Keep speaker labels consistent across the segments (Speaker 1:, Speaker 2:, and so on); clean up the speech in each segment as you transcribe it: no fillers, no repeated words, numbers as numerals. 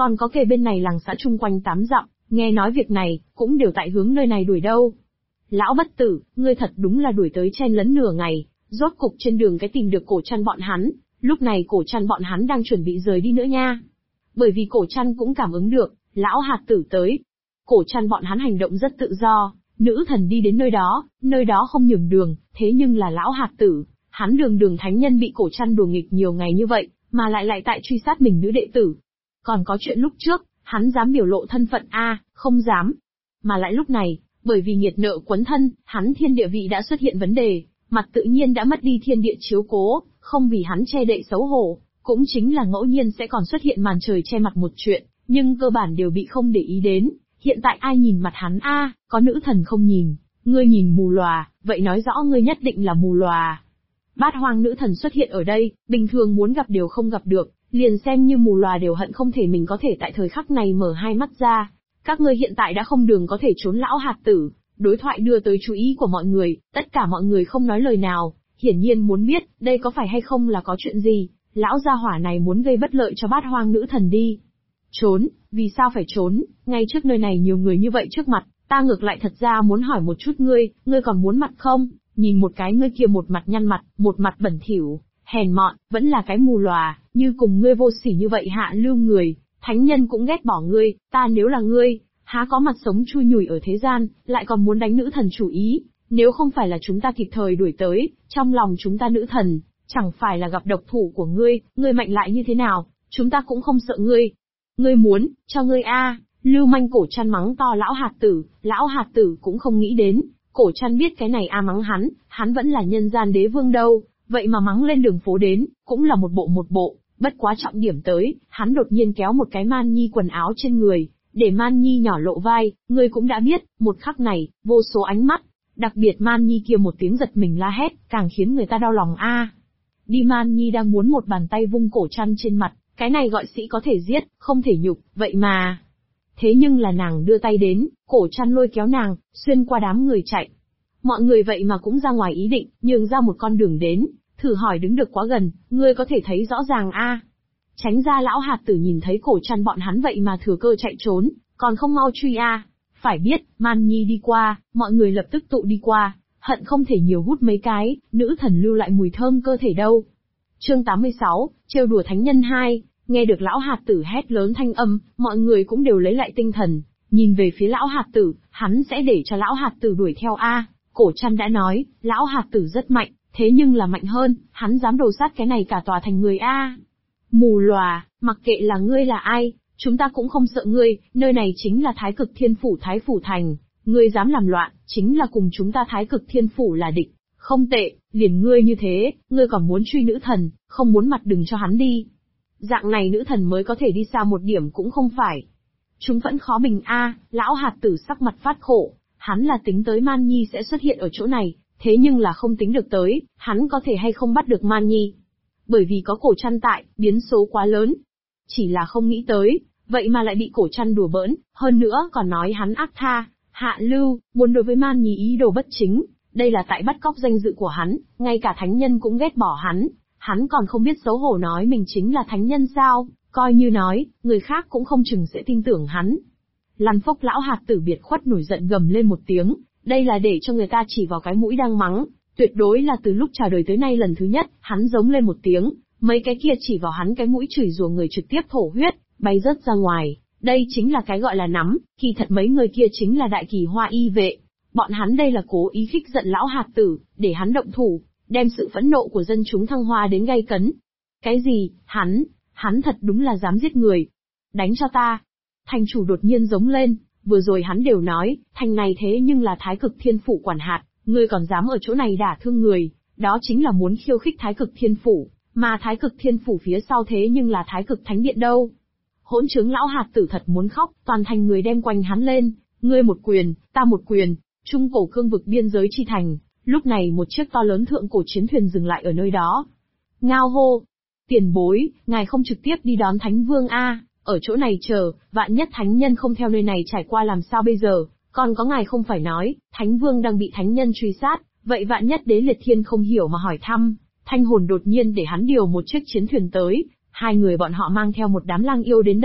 Speaker 1: còn có kề bên này làng xã chung quanh 8 dặm, nghe nói việc này, cũng đều tại hướng nơi này đuổi đâu. Lão bất tử, ngươi thật đúng là đuổi tới chen lấn nửa ngày, rốt cục trên đường cái tìm được Cổ Trăn bọn hắn, lúc này Cổ Trăn bọn hắn đang chuẩn bị rời đi nữa nha. Bởi vì Cổ Trăn cũng cảm ứng được, lão hạt tử tới. Cổ Trăn bọn hắn hành động rất tự do, nữ thần đi đến nơi đó không nhường đường, thế nhưng là lão hạt tử, hắn đường thánh nhân bị Cổ Trăn đùa nghịch nhiều ngày như vậy, mà lại tại truy sát mình nữ đệ tử. Còn có chuyện lúc trước, hắn dám biểu lộ thân phận không dám. Mà lại lúc này, bởi vì nghiệt nợ quấn thân, hắn thiên địa vị đã xuất hiện vấn đề, mặt tự nhiên đã mất đi thiên địa chiếu cố, không vì hắn che đậy xấu hổ, cũng chính là ngẫu nhiên sẽ còn xuất hiện màn trời che mặt một chuyện, nhưng cơ bản đều bị không để ý đến. Hiện tại ai nhìn mặt hắn có nữ thần không nhìn, ngươi nhìn mù lòa, vậy nói rõ ngươi nhất định là mù lòa. Bát hoang nữ thần xuất hiện ở đây, bình thường muốn gặp đều không gặp được, liền xem như mù lòa đều hận không thể mình có thể tại thời khắc này mở hai mắt ra. Các ngươi hiện tại đã không đường có thể trốn lão hạt tử. Đối thoại đưa tới chú ý của mọi người, tất cả mọi người không nói lời nào, hiển nhiên muốn biết, đây có phải hay không là có chuyện gì, lão gia hỏa này muốn gây bất lợi cho bát hoang nữ thần đi. Trốn, vì sao phải trốn, ngay trước nơi này nhiều người như vậy trước mặt, ta ngược lại thật ra muốn hỏi một chút ngươi còn muốn mặt không, nhìn một cái ngươi kia một mặt nhăn mặt, một mặt bẩn thỉu, hèn mọn, vẫn là cái mù lòa, như cùng ngươi vô sỉ như vậy hạ lưu người, thánh nhân cũng ghét bỏ ngươi, ta nếu là ngươi, há có mặt sống chui nhủi ở thế gian, lại còn muốn đánh nữ thần chủ ý, nếu không phải là chúng ta kịp thời đuổi tới, trong lòng chúng ta nữ thần, chẳng phải là gặp độc thủ của ngươi mạnh lại như thế nào, chúng ta cũng không sợ ngươi. Ngươi muốn, cho ngươi lưu manh. Cổ Trăn mắng to lão hạt tử cũng không nghĩ đến, Cổ Trăn biết cái này mắng hắn vẫn là nhân gian đế vương đâu, vậy mà mắng lên đường phố đến, cũng là một bộ, bất quá trọng điểm tới, hắn đột nhiên kéo một cái Man Nhi quần áo trên người, để Man Nhi nhỏ lộ vai, ngươi cũng đã biết, một khắc này, vô số ánh mắt, đặc biệt Man Nhi kia một tiếng giật mình la hét, càng khiến người ta đau lòng Đi Man Nhi đang muốn một bàn tay vung Cổ Trăn trên mặt, cái này gọi sĩ có thể giết, không thể nhục, vậy mà. Thế nhưng là nàng đưa tay đến, Cổ Trăn lôi kéo nàng, xuyên qua đám người chạy. Mọi người vậy mà cũng ra ngoài ý định, nhường ra một con đường đến, thử hỏi đứng được quá gần, ngươi có thể thấy rõ ràng Tránh ra lão hạt tử nhìn thấy Cổ Trăn bọn hắn vậy mà thừa cơ chạy trốn, còn không mau truy Phải biết, Man Nhi đi qua, mọi người lập tức tụ đi qua, hận không thể nhiều hút mấy cái, nữ thần lưu lại mùi thơm cơ thể đâu. Chương 86, trêu đùa thánh nhân 2, nghe được lão hạt tử hét lớn thanh âm, mọi người cũng đều lấy lại tinh thần, nhìn về phía lão hạt tử, hắn sẽ để cho lão hạt tử đuổi theo Cổ Trăn đã nói, lão hạt tử rất mạnh, thế nhưng là mạnh hơn, hắn dám đồ sát cái này cả tòa thành người Mù lòa, mặc kệ là ngươi là ai, chúng ta cũng không sợ ngươi, nơi này chính là Thái Cực Thiên Phủ Thái Phủ Thành, ngươi dám làm loạn, chính là cùng chúng ta Thái Cực Thiên Phủ là địch. Không tệ, liền ngươi như thế, ngươi còn muốn truy nữ thần, không muốn mặt đừng cho hắn đi. Dạng này nữ thần mới có thể đi xa một điểm cũng không phải. Chúng vẫn khó bình lão hạt tử sắc mặt phát khổ, hắn là tính tới Man Nhi sẽ xuất hiện ở chỗ này, thế nhưng là không tính được tới, hắn có thể hay không bắt được Man Nhi. Bởi vì có Cổ Trăn tại, biến số quá lớn. Chỉ là không nghĩ tới, vậy mà lại bị Cổ Trăn đùa bỡn, hơn nữa còn nói hắn ác tha, hạ lưu, muốn đối với Man Nhi ý đồ bất chính. Đây là tại bắt cóc danh dự của hắn, ngay cả thánh nhân cũng ghét bỏ hắn còn không biết xấu hổ nói mình chính là thánh nhân sao, coi như nói, người khác cũng không chừng sẽ tin tưởng hắn. Lăn phốc lão hạt tử biệt khuất nổi giận gầm lên một tiếng, đây là để cho người ta chỉ vào cái mũi đang mắng, tuyệt đối là từ lúc chào đời tới nay lần thứ nhất, hắn giống lên một tiếng, mấy cái kia chỉ vào hắn cái mũi chửi rủa người trực tiếp thổ huyết, bay rớt ra ngoài, đây chính là cái gọi là nắm, kỳ thật mấy người kia chính là đại kỳ hoa y vệ. Bọn hắn đây là cố ý khích giận lão hạt tử, để hắn động thủ, đem sự phẫn nộ của dân chúng thăng hoa đến gay cấn. Cái gì, hắn thật đúng là dám giết người. Đánh cho ta. Thành chủ đột nhiên giống lên, vừa rồi hắn đều nói, thành này thế nhưng là Thái Cực Thiên Phủ quản hạt, ngươi còn dám ở chỗ này đả thương người, đó chính là muốn khiêu khích Thái Cực Thiên Phủ, mà Thái Cực Thiên Phủ phía sau thế nhưng là Thái Cực Thánh Điện đâu. Hỗn trướng lão hạt tử thật muốn khóc, toàn thành người đem quanh hắn lên, ngươi một quyền, ta một quyền. Trung cổ cương vực biên giới chi thành, lúc này một chiếc to lớn thượng cổ chiến thuyền dừng lại ở nơi đó. Ngao hô, tiền bối, ngài không trực tiếp đi đón Thánh Vương ở chỗ này chờ, vạn nhất thánh nhân không theo nơi này trải qua làm sao bây giờ, còn có ngài không phải nói, Thánh Vương đang bị thánh nhân truy sát, vậy vạn nhất Đế Liệt Thiên không hiểu mà hỏi thăm, Thanh Hồn đột nhiên để hắn điều một chiếc chiến thuyền tới, hai người bọn họ mang theo một đám lang yêu đến đây,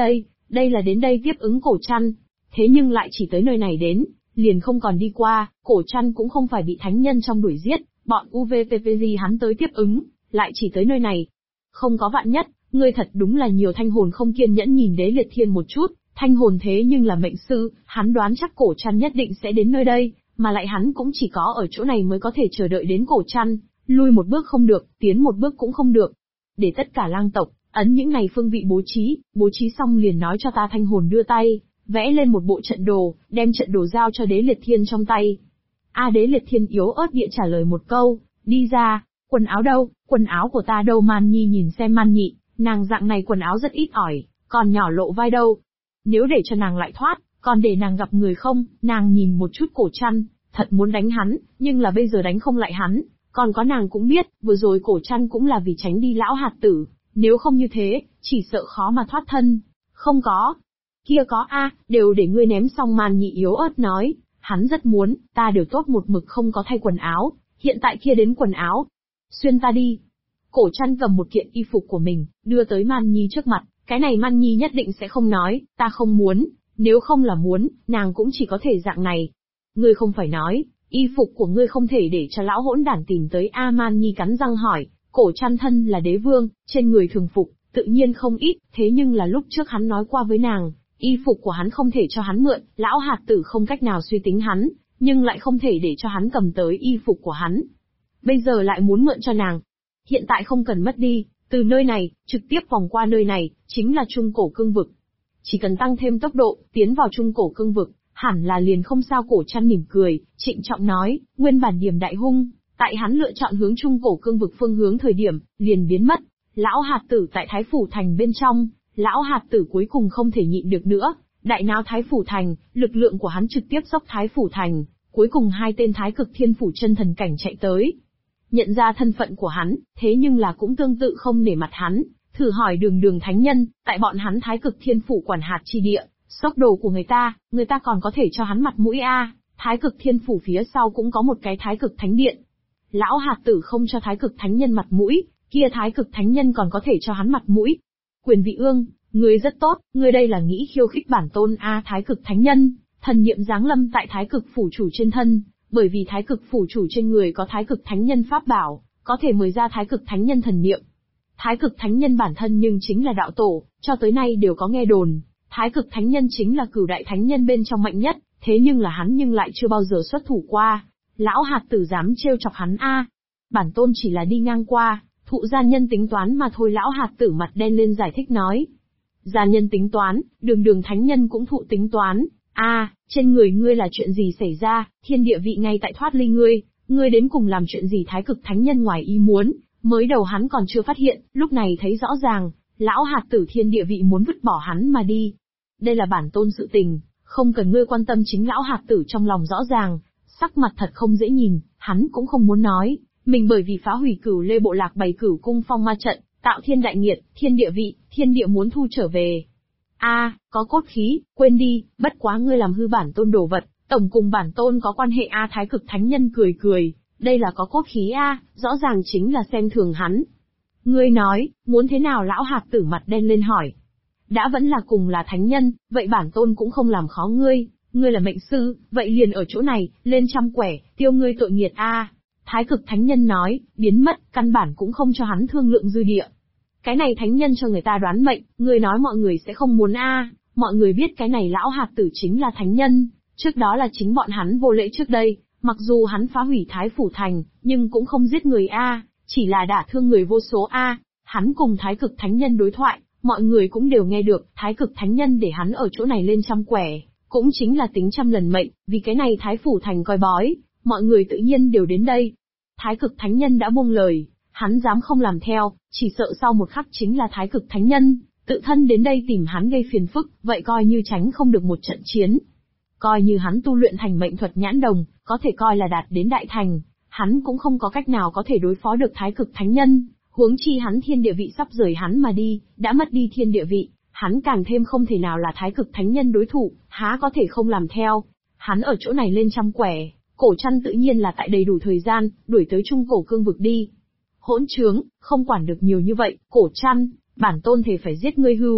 Speaker 1: Đây là đến đây tiếp ứng Cổ Trăn, thế nhưng lại chỉ tới nơi này đến, liền không còn đi qua. Cổ Trăn cũng không phải bị thánh nhân trong đuổi giết, bọn UVPPG hắn tới tiếp ứng, lại chỉ tới nơi này. Không có vạn nhất, ngươi thật đúng là nhiều. Thanh hồn không kiên nhẫn nhìn Đế Liệt Thiên một chút, thanh hồn thế nhưng là mệnh sư, hắn đoán chắc Cổ Trăn nhất định sẽ đến nơi đây, mà lại hắn cũng chỉ có ở chỗ này mới có thể chờ đợi đến Cổ Trăn, lui một bước không được, tiến một bước cũng không được. Để tất cả lang tộc, ấn những này phương vị bố trí xong liền nói cho ta. Thanh hồn đưa tay, vẽ lên một bộ trận đồ, đem trận đồ giao cho Đế Liệt Thiên trong tay. Đế Liệt Thiên yếu ớt địa trả lời một câu, đi ra. Quần áo đâu, quần áo của ta đâu? Man Nhi nhìn xem Man Nhị, nàng dạng này quần áo rất ít ỏi, còn nhỏ lộ vai đâu. Nếu để cho nàng lại thoát, còn để nàng gặp người không? Nàng nhìn một chút Cổ Trăn, thật muốn đánh hắn, nhưng là bây giờ đánh không lại hắn. Còn có nàng cũng biết, vừa rồi Cổ Trăn cũng là vì tránh đi lão hạt tử, nếu không như thế, chỉ sợ khó mà thoát thân. Không có. Kia có đều để ngươi ném xong. Man Nhị yếu ớt nói, hắn rất muốn, ta đều tốt một mực không có thay quần áo, hiện tại kia đến quần áo. Xuyên ta đi. Cổ Trăn cầm một kiện y phục của mình, đưa tới Man Nhi trước mặt, cái này Man Nhi nhất định sẽ không nói, ta không muốn, nếu không là muốn, nàng cũng chỉ có thể dạng này. Ngươi không phải nói, y phục của ngươi không thể để cho lão hỗn đản tìm tới. Man Nhi cắn răng hỏi. Cổ Trăn thân là đế vương, trên người thường phục, tự nhiên không ít, thế nhưng là lúc trước hắn nói qua với nàng, y phục của hắn không thể cho hắn mượn, lão hạt tử không cách nào suy tính hắn, nhưng lại không thể để cho hắn cầm tới y phục của hắn. Bây giờ lại muốn mượn cho nàng. Hiện tại không cần mất đi, từ nơi này, trực tiếp vòng qua nơi này, chính là Trung Cổ Cương Vực. Chỉ cần tăng thêm tốc độ, tiến vào Trung Cổ Cương Vực, hẳn là liền không sao. Cổ Trăn mỉm cười, trịnh trọng nói, nguyên bản điểm đại hung, tại hắn lựa chọn hướng Trung Cổ Cương Vực phương hướng thời điểm, liền biến mất. Lão hạt tử tại Thái Phủ Thành bên trong, lão hạt tử cuối cùng không thể nhịn được nữa, đại náo Thái Phủ Thành, lực lượng của hắn trực tiếp dốc Thái Phủ Thành, cuối cùng hai tên Thái Cực Thiên Phủ chân thần cảnh chạy tới. Nhận ra thân phận của hắn, thế nhưng là cũng tương tự không nể mặt hắn, thử hỏi Đường thánh nhân, tại bọn hắn Thái Cực Thiên Phủ quản hạt chi địa, xốc đồ của người ta còn có thể cho hắn mặt mũi Thái Cực Thiên Phủ phía sau cũng có một cái Thái Cực Thánh Điện. Lão hạt tử không cho Thái Cực Thánh Nhân mặt mũi, kia Thái Cực Thánh Nhân còn có thể cho hắn mặt mũi. Quyền Vị Ương, ngươi rất tốt, ngươi đây là nghĩ khiêu khích bản tôn Thái Cực Thánh Nhân, thần niệm giáng lâm tại Thái Cực Phủ chủ trên thân, bởi vì Thái Cực Phủ chủ trên người có Thái Cực Thánh Nhân pháp bảo, có thể mời ra Thái Cực Thánh Nhân thần niệm. Thái Cực Thánh Nhân bản thân nhưng chính là đạo tổ, cho tới nay đều có nghe đồn, Thái Cực Thánh Nhân chính là cửu đại thánh nhân bên trong mạnh nhất, thế nhưng là hắn nhưng lại chưa bao giờ xuất thủ qua. Lão hạt tử dám trêu chọc hắn Bản tôn chỉ là đi ngang qua, thụ gian nhân tính toán mà thôi. Lão hạt tử mặt đen lên giải thích nói. Gian nhân tính toán, Đường thánh nhân cũng thụ tính toán. Trên người ngươi là chuyện gì xảy ra? Thiên địa vị ngay tại thoát ly ngươi đến cùng làm chuyện gì? Thái Cực Thánh Nhân ngoài ý muốn, mới đầu hắn còn chưa phát hiện, lúc này thấy rõ ràng, lão hạt tử thiên địa vị muốn vứt bỏ hắn mà đi. Đây là bản tôn sự tình, không cần ngươi quan tâm. Chính lão hạt tử trong lòng rõ ràng, sắc mặt thật không dễ nhìn, hắn cũng không muốn nói, mình bởi vì phá hủy Cửu Lê bộ lạc bày Cửu cung phong ma trận, tạo thiên đại nghiệt, thiên địa vị, thiên địa muốn thu trở về. Có cốt khí, quên đi, bất quá ngươi làm hư bản tôn đồ vật, tổng cùng bản tôn có quan hệ Thái Cực Thánh Nhân cười, đây là có cốt khí rõ ràng chính là xem thường hắn. Ngươi nói, muốn thế nào? Lão hạt tử mặt đen lên hỏi. Đã vẫn là cùng là thánh nhân, vậy bản tôn cũng không làm khó ngươi là mệnh sư, vậy liền ở chỗ này, lên trăm quẻ, tiêu ngươi tội nghiệt Thái Cực Thánh Nhân nói, biến mất, căn bản cũng không cho hắn thương lượng dư địa. Cái này thánh nhân cho người ta đoán mệnh, ngươi nói mọi người sẽ không muốn mọi người biết cái này lão hạt tử chính là thánh nhân, trước đó là chính bọn hắn vô lễ trước đây, mặc dù hắn phá hủy Thái Phủ Thành, nhưng cũng không giết người chỉ là đả thương người vô số Hắn cùng Thái Cực Thánh Nhân đối thoại, mọi người cũng đều nghe được, Thái Cực Thánh Nhân để hắn ở chỗ này lên trăm quẻ, cũng chính là tính trăm lần mệnh, vì cái này Thái Phủ Thành coi bói, mọi người tự nhiên đều đến đây. Thái Cực Thánh Nhân đã buông lời, hắn dám không làm theo, chỉ sợ sau một khắc chính là Thái Cực Thánh Nhân tự thân đến đây tìm hắn gây phiền phức, vậy coi như tránh không được một trận chiến. Coi như hắn tu luyện thành mệnh thuật nhãn đồng, có thể coi là đạt đến đại thành, hắn cũng không có cách nào có thể đối phó được Thái Cực Thánh Nhân, huống chi hắn thiên địa vị sắp rời hắn mà đi, đã mất đi thiên địa vị, hắn càng thêm không thể nào là Thái Cực Thánh Nhân đối thủ, há có thể không làm theo. Hắn ở chỗ này lên trăm quẻ, Cổ Trăn tự nhiên là tại đầy đủ thời gian, đuổi tới Trung Cổ Cương Vực đi. Hỗn trướng, không quản được nhiều như vậy, Cổ Trăn, bản tôn thề phải giết ngươi hưu.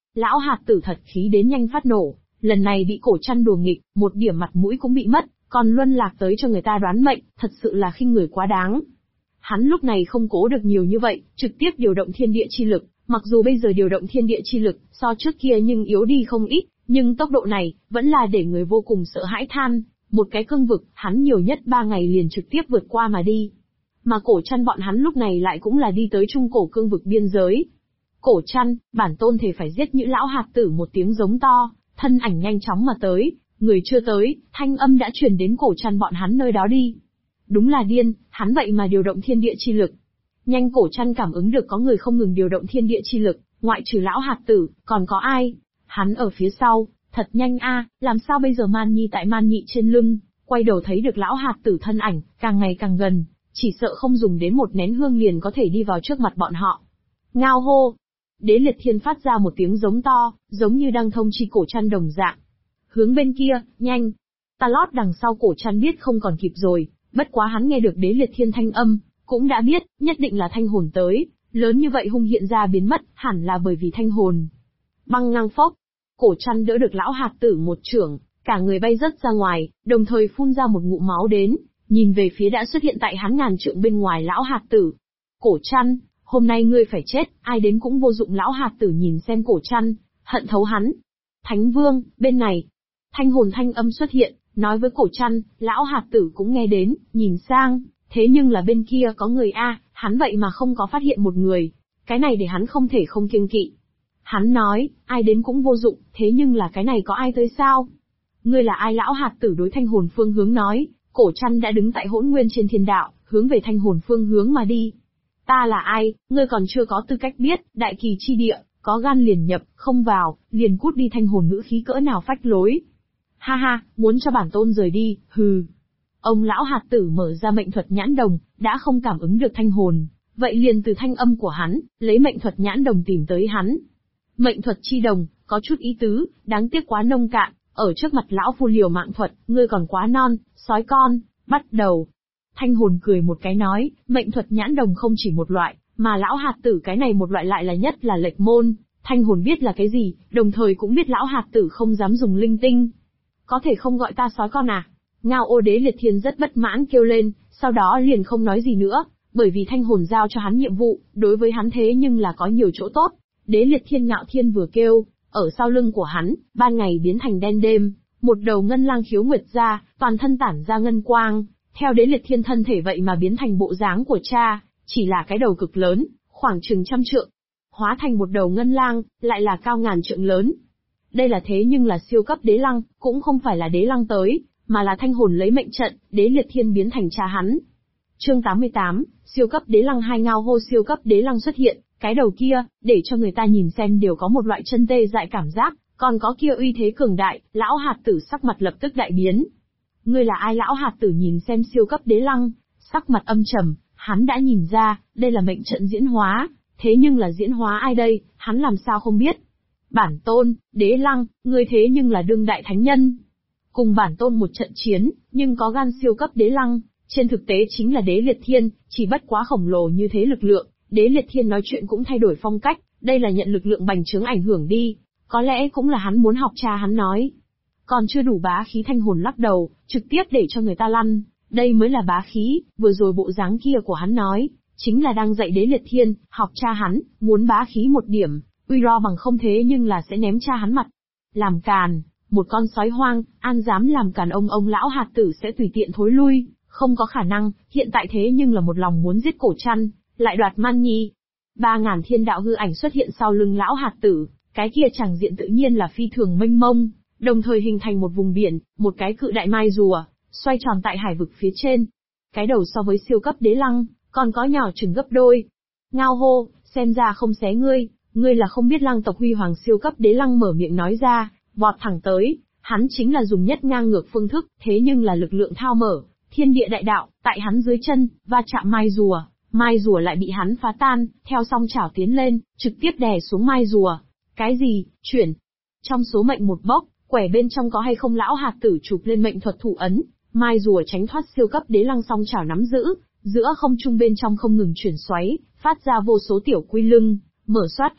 Speaker 1: Lão hạt tử thật khí đến nhanh phát nổ, lần này bị cổ chăn đùa nghịch, một điểm mặt mũi cũng bị mất, còn luân lạc tới cho người ta đoán mệnh, thật sự là khinh người quá đáng. Hắn lúc này không cố được nhiều như vậy, trực tiếp điều động thiên địa chi lực, mặc dù bây giờ điều động thiên địa chi lực, so trước kia nhưng yếu đi không ít, nhưng tốc độ này, vẫn là để người vô cùng sợ hãi than, một cái cương vực, hắn nhiều nhất 3 ngày liền trực tiếp vượt qua mà đi. Mà cổ chăn bọn hắn lúc này lại cũng là đi tới trung cổ cương vực biên giới. Cổ chăn, bản tôn thể phải giết những lão hạt tử, một tiếng giống to, thân ảnh nhanh chóng mà tới, người chưa tới, thanh âm đã truyền đến cổ chăn bọn hắn nơi đó đi. Đúng là điên, hắn vậy mà điều động thiên địa chi lực. Nhanh cổ chăn cảm ứng được có người không ngừng điều động thiên địa chi lực, ngoại trừ lão hạt tử, còn có ai? Hắn ở phía sau, thật nhanh a, làm sao bây giờ Man Nhi tại Man Nhị trên lưng, quay đầu thấy được lão hạt tử thân ảnh, càng ngày càng gần, chỉ sợ không dùng đến một nén hương liền có thể đi vào trước mặt bọn họ. Ngao hô! Đế liệt thiên phát ra một tiếng giống to, giống như đang thông chi cổ chăn đồng dạng. Hướng bên kia, nhanh! Ta lót đằng sau cổ chăn biết không còn kịp rồi, bất quá hắn nghe được đế liệt thiên thanh âm, cũng đã biết, nhất định là thanh hồn tới, lớn như vậy hung hiện ra biến mất, hẳn là bởi vì thanh hồn. Băng ngang phốc! Cổ chăn đỡ được lão hạt tử một chưởng, cả người bay rớt ra ngoài, đồng thời phun ra một ngụm máu đến, nhìn về phía đã xuất hiện tại hắn ngàn trượng bên ngoài lão hạt tử. Cổ chăn, hôm nay ngươi phải chết, ai đến cũng vô dụng. Lão hạt tử nhìn xem cổ chăn, hận thấu hắn. Thánh vương, bên này. Thanh hồn thanh âm xuất hiện, nói với cổ chăn, lão hạt tử cũng nghe đến, nhìn sang, thế nhưng là bên kia có người a, hắn vậy mà không có phát hiện một người. Cái này để hắn không thể không kiêng kỵ. Hắn nói, ai đến cũng vô dụng, thế nhưng là cái này có ai tới sao? Ngươi là ai? Lão hạt tử đối thanh hồn phương hướng nói, cổ chăn đã đứng tại hỗn nguyên trên thiên đạo, hướng về thanh hồn phương hướng mà đi. Ta là ai, ngươi còn chưa có tư cách biết, đại kỳ chi địa, có gan liền nhập, không vào, liền cút đi. Thanh hồn ngữ khí cỡ nào phách lối. Ha ha, muốn cho bản tôn rời đi, hừ. Ông lão hạt tử mở ra mệnh thuật nhãn đồng, đã không cảm ứng được thanh hồn, vậy liền từ thanh âm của hắn, lấy mệnh thuật nhãn đồng tìm tới hắn. Mệnh thuật chi đồng, có chút ý tứ, đáng tiếc quá nông cạn, ở trước mặt lão phu liều mạng thuật, ngươi còn quá non, sói con, bắt đầu. Thanh hồn cười một cái nói, mệnh thuật nhãn đồng không chỉ một loại, mà lão hạt tử cái này một loại lại là nhất là lệch môn. Thanh hồn biết là cái gì, đồng thời cũng biết lão hạt tử không dám dùng linh tinh. Có thể không gọi ta sói con à? Ngao ô đế liệt thiên rất bất mãn kêu lên, sau đó liền không nói gì nữa, bởi vì thanh hồn giao cho hắn nhiệm vụ, đối với hắn thế nhưng là có nhiều chỗ tốt. Đế liệt thiên ngạo thiên vừa kêu, ở sau lưng của hắn, ban ngày biến thành đen đêm, một đầu ngân lang khiếu nguyệt ra, toàn thân tản ra ngân quang, theo đế liệt thiên thân thể vậy mà biến thành bộ dáng của cha, chỉ là cái đầu cực lớn, khoảng chừng 100 trượng, hóa thành một đầu ngân lang, lại là cao ngàn trượng lớn. Đây là thế nhưng là siêu cấp đế lăng, cũng không phải là đế lăng tới, mà là thanh hồn lấy mệnh trận, đế liệt thiên biến thành cha hắn. Chương 88, siêu cấp đế lăng. Hai ngao hô siêu cấp đế lăng xuất hiện, cái đầu kia, để cho người ta nhìn xem đều có một loại chân tê dại cảm giác, còn có kia uy thế cường đại, lão hạt tử sắc mặt lập tức đại biến. Ngươi là ai? Lão hạt tử nhìn xem siêu cấp đế lăng, sắc mặt âm trầm, hắn đã nhìn ra, đây là mệnh trận diễn hóa, thế nhưng là diễn hóa ai đây, hắn làm sao không biết. Bản tôn, đế lăng, ngươi thế nhưng là đương đại thánh nhân. Cùng bản tôn một trận chiến, nhưng có gan siêu cấp đế lăng, trên thực tế chính là đế liệt thiên, chỉ bất quá khổng lồ như thế lực lượng, đế liệt thiên nói chuyện cũng thay đổi phong cách, đây là nhận lực lượng bành trướng ảnh hưởng đi, có lẽ cũng là hắn muốn học cha hắn nói. Còn chưa đủ bá khí. Thanh hồn lắc đầu, trực tiếp để cho người ta lăn, đây mới là bá khí, vừa rồi bộ dáng kia của hắn nói, chính là đang dạy đế liệt thiên, học cha hắn, muốn bá khí một điểm, uy ro bằng không thế nhưng là sẽ ném cha hắn mặt. Làm càn, một con sói hoang, an dám làm càn ông lão hạt tử sẽ tùy tiện thối lui, không có khả năng, hiện tại thế nhưng là một lòng muốn giết cổ chăn, lại đoạt Man Nhi. 3000 thiên đạo hư ảnh xuất hiện sau lưng lão hạt tử, cái kia chẳng diện tự nhiên là phi thường mênh mông, đồng thời hình thành một vùng biển, một cái cự đại mai rùa, xoay tròn tại hải vực phía trên. Cái đầu so với siêu cấp đế lăng, còn có nhỏ chừng gấp đôi. Ngao hô, xem ra không xé ngươi là không biết lăng tộc huy hoàng. Siêu cấp đế lăng mở miệng nói ra, vọt thẳng tới, hắn chính là dùng nhất ngang ngược phương thức, thế nhưng là lực lượng thao mở, thiên địa đại đạo, tại hắn dưới chân, va chạm mai rùa lại bị hắn phá tan, theo song chảo tiến lên, trực tiếp đè xuống mai rùa. Cái gì, chuyển? Trong số mệnh một bốc, quẻ bên trong có hay không? Lão hạt tử chụp lên mệnh thuật thủ ấn, mai rùa tránh thoát siêu cấp đế lăng song chảo nắm giữ, giữa không trung bên trong không ngừng chuyển xoáy, phát ra vô số tiểu quy lưng, mở xoát a.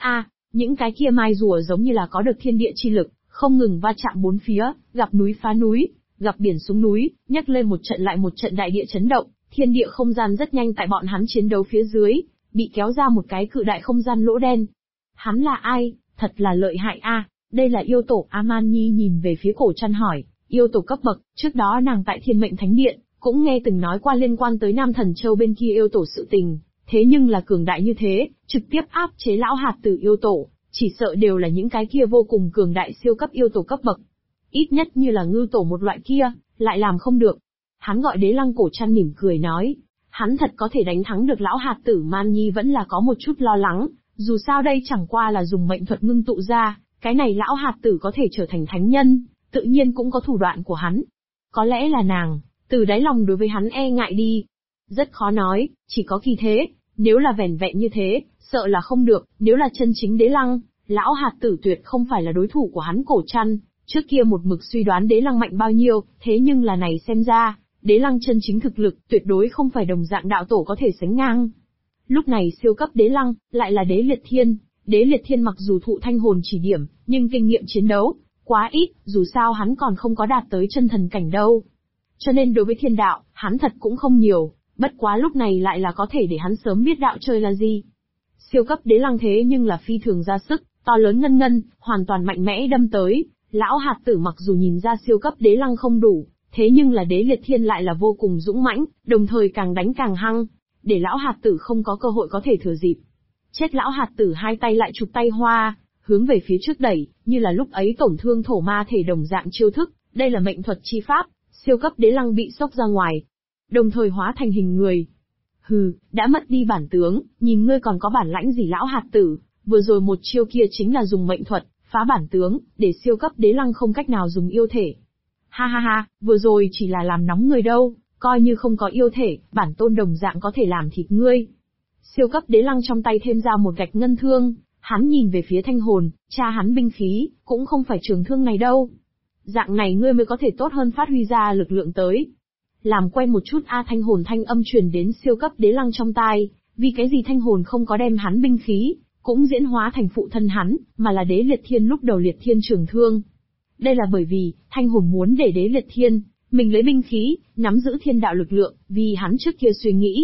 Speaker 1: Những cái kia mai rùa giống như là có được thiên địa chi lực, không ngừng va chạm bốn phía, gặp núi phá núi, gặp biển xuống núi, nhấc lên một trận lại một trận đại địa chấn động, thiên địa không gian rất nhanh tại bọn hắn chiến đấu phía dưới, bị kéo ra một cái cự đại không gian lỗ đen. Hắn là ai? Thật là lợi hại a. Đây là yêu tổ. Aman Nhi nhìn về phía Cổ Trăn hỏi, yêu tổ cấp bậc, trước đó nàng tại Thiên Mệnh Thánh Điện, cũng nghe từng nói qua liên quan tới Nam Thần Châu bên kia yêu tổ sự tình, thế nhưng là cường đại như thế, trực tiếp áp chế lão hạt tử yêu tổ, chỉ sợ đều là những cái kia vô cùng cường đại siêu cấp yêu tổ cấp bậc. Ít nhất như là ngư tổ một loại kia, lại làm không được. Hắn gọi Đế Lăng. Cổ Trăn mỉm cười nói, hắn thật có thể đánh thắng được lão hạt tử. Man Nhi vẫn là có một chút lo lắng, dù sao đây chẳng qua là dùng mệnh thuật ngưng tụ ra, cái này lão hạt tử có thể trở thành thánh nhân, tự nhiên cũng có thủ đoạn của hắn. Có lẽ là nàng, từ đáy lòng đối với hắn e ngại đi. Rất khó nói, chỉ có kỳ thế, nếu là vẻn vẹn như thế, sợ là không được, nếu là chân chính Đế Lăng, lão hạt tử tuyệt không phải là đối thủ của hắn. Cổ Trăn, trước kia một mực suy đoán Đế Lăng mạnh bao nhiêu, thế nhưng là này xem ra, Đế Lăng chân chính thực lực, tuyệt đối không phải đồng dạng đạo tổ có thể sánh ngang. Lúc này siêu cấp Đế Lăng, lại là Đế Liệt Thiên. Đế Liệt Thiên mặc dù thụ thanh hồn chỉ điểm, nhưng kinh nghiệm chiến đấu, quá ít, dù sao hắn còn không có đạt tới chân thần cảnh đâu. Cho nên đối với thiên đạo, hắn thật cũng không nhiều, bất quá lúc này lại là có thể để hắn sớm biết đạo chơi là gì. Siêu cấp Đế Lăng thế nhưng là phi thường ra sức, to lớn ngân ngân, hoàn toàn mạnh mẽ đâm tới. Lão hạt tử mặc dù nhìn ra siêu cấp Đế Lăng không đủ, thế nhưng là Đế Liệt Thiên lại là vô cùng dũng mãnh, đồng thời càng đánh càng hăng, để lão hạt tử không có cơ hội có thể thừa dịp. Chết lão hạt tử hai tay lại chụp tay hoa, hướng về phía trước đẩy, như là lúc ấy tổn thương thổ ma thể đồng dạng chiêu thức, đây là mệnh thuật chi pháp, siêu cấp Đế Lăng bị sốc ra ngoài, đồng thời hóa thành hình người. Hừ, đã mất đi bản tướng, nhìn ngươi còn có bản lãnh gì lão hạt tử, vừa rồi một chiêu kia chính là dùng mệnh thuật, phá bản tướng, để siêu cấp Đế Lăng không cách nào dùng yêu thể. Ha ha ha, vừa rồi chỉ là làm nóng người đâu, coi như không có yêu thể, bản tôn đồng dạng có thể làm thịt ngươi. Siêu cấp Đế Lăng trong tay thêm ra một gạch ngân thương, hắn nhìn về phía thanh hồn, cha hắn binh khí, cũng không phải trường thương này đâu. Dạng này ngươi mới có thể tốt hơn phát huy ra lực lượng tới. Làm quen một chút thanh hồn thanh âm truyền đến siêu cấp Đế Lăng trong tai, vì cái gì thanh hồn không có đem hắn binh khí, cũng diễn hóa thành phụ thân hắn, mà là Đế Liệt Thiên lúc đầu Liệt Thiên trường thương. Đây là bởi vì, thanh hồn muốn để Đế Liệt Thiên, mình lấy binh khí, nắm giữ thiên đạo lực lượng, vì hắn trước kia suy nghĩ.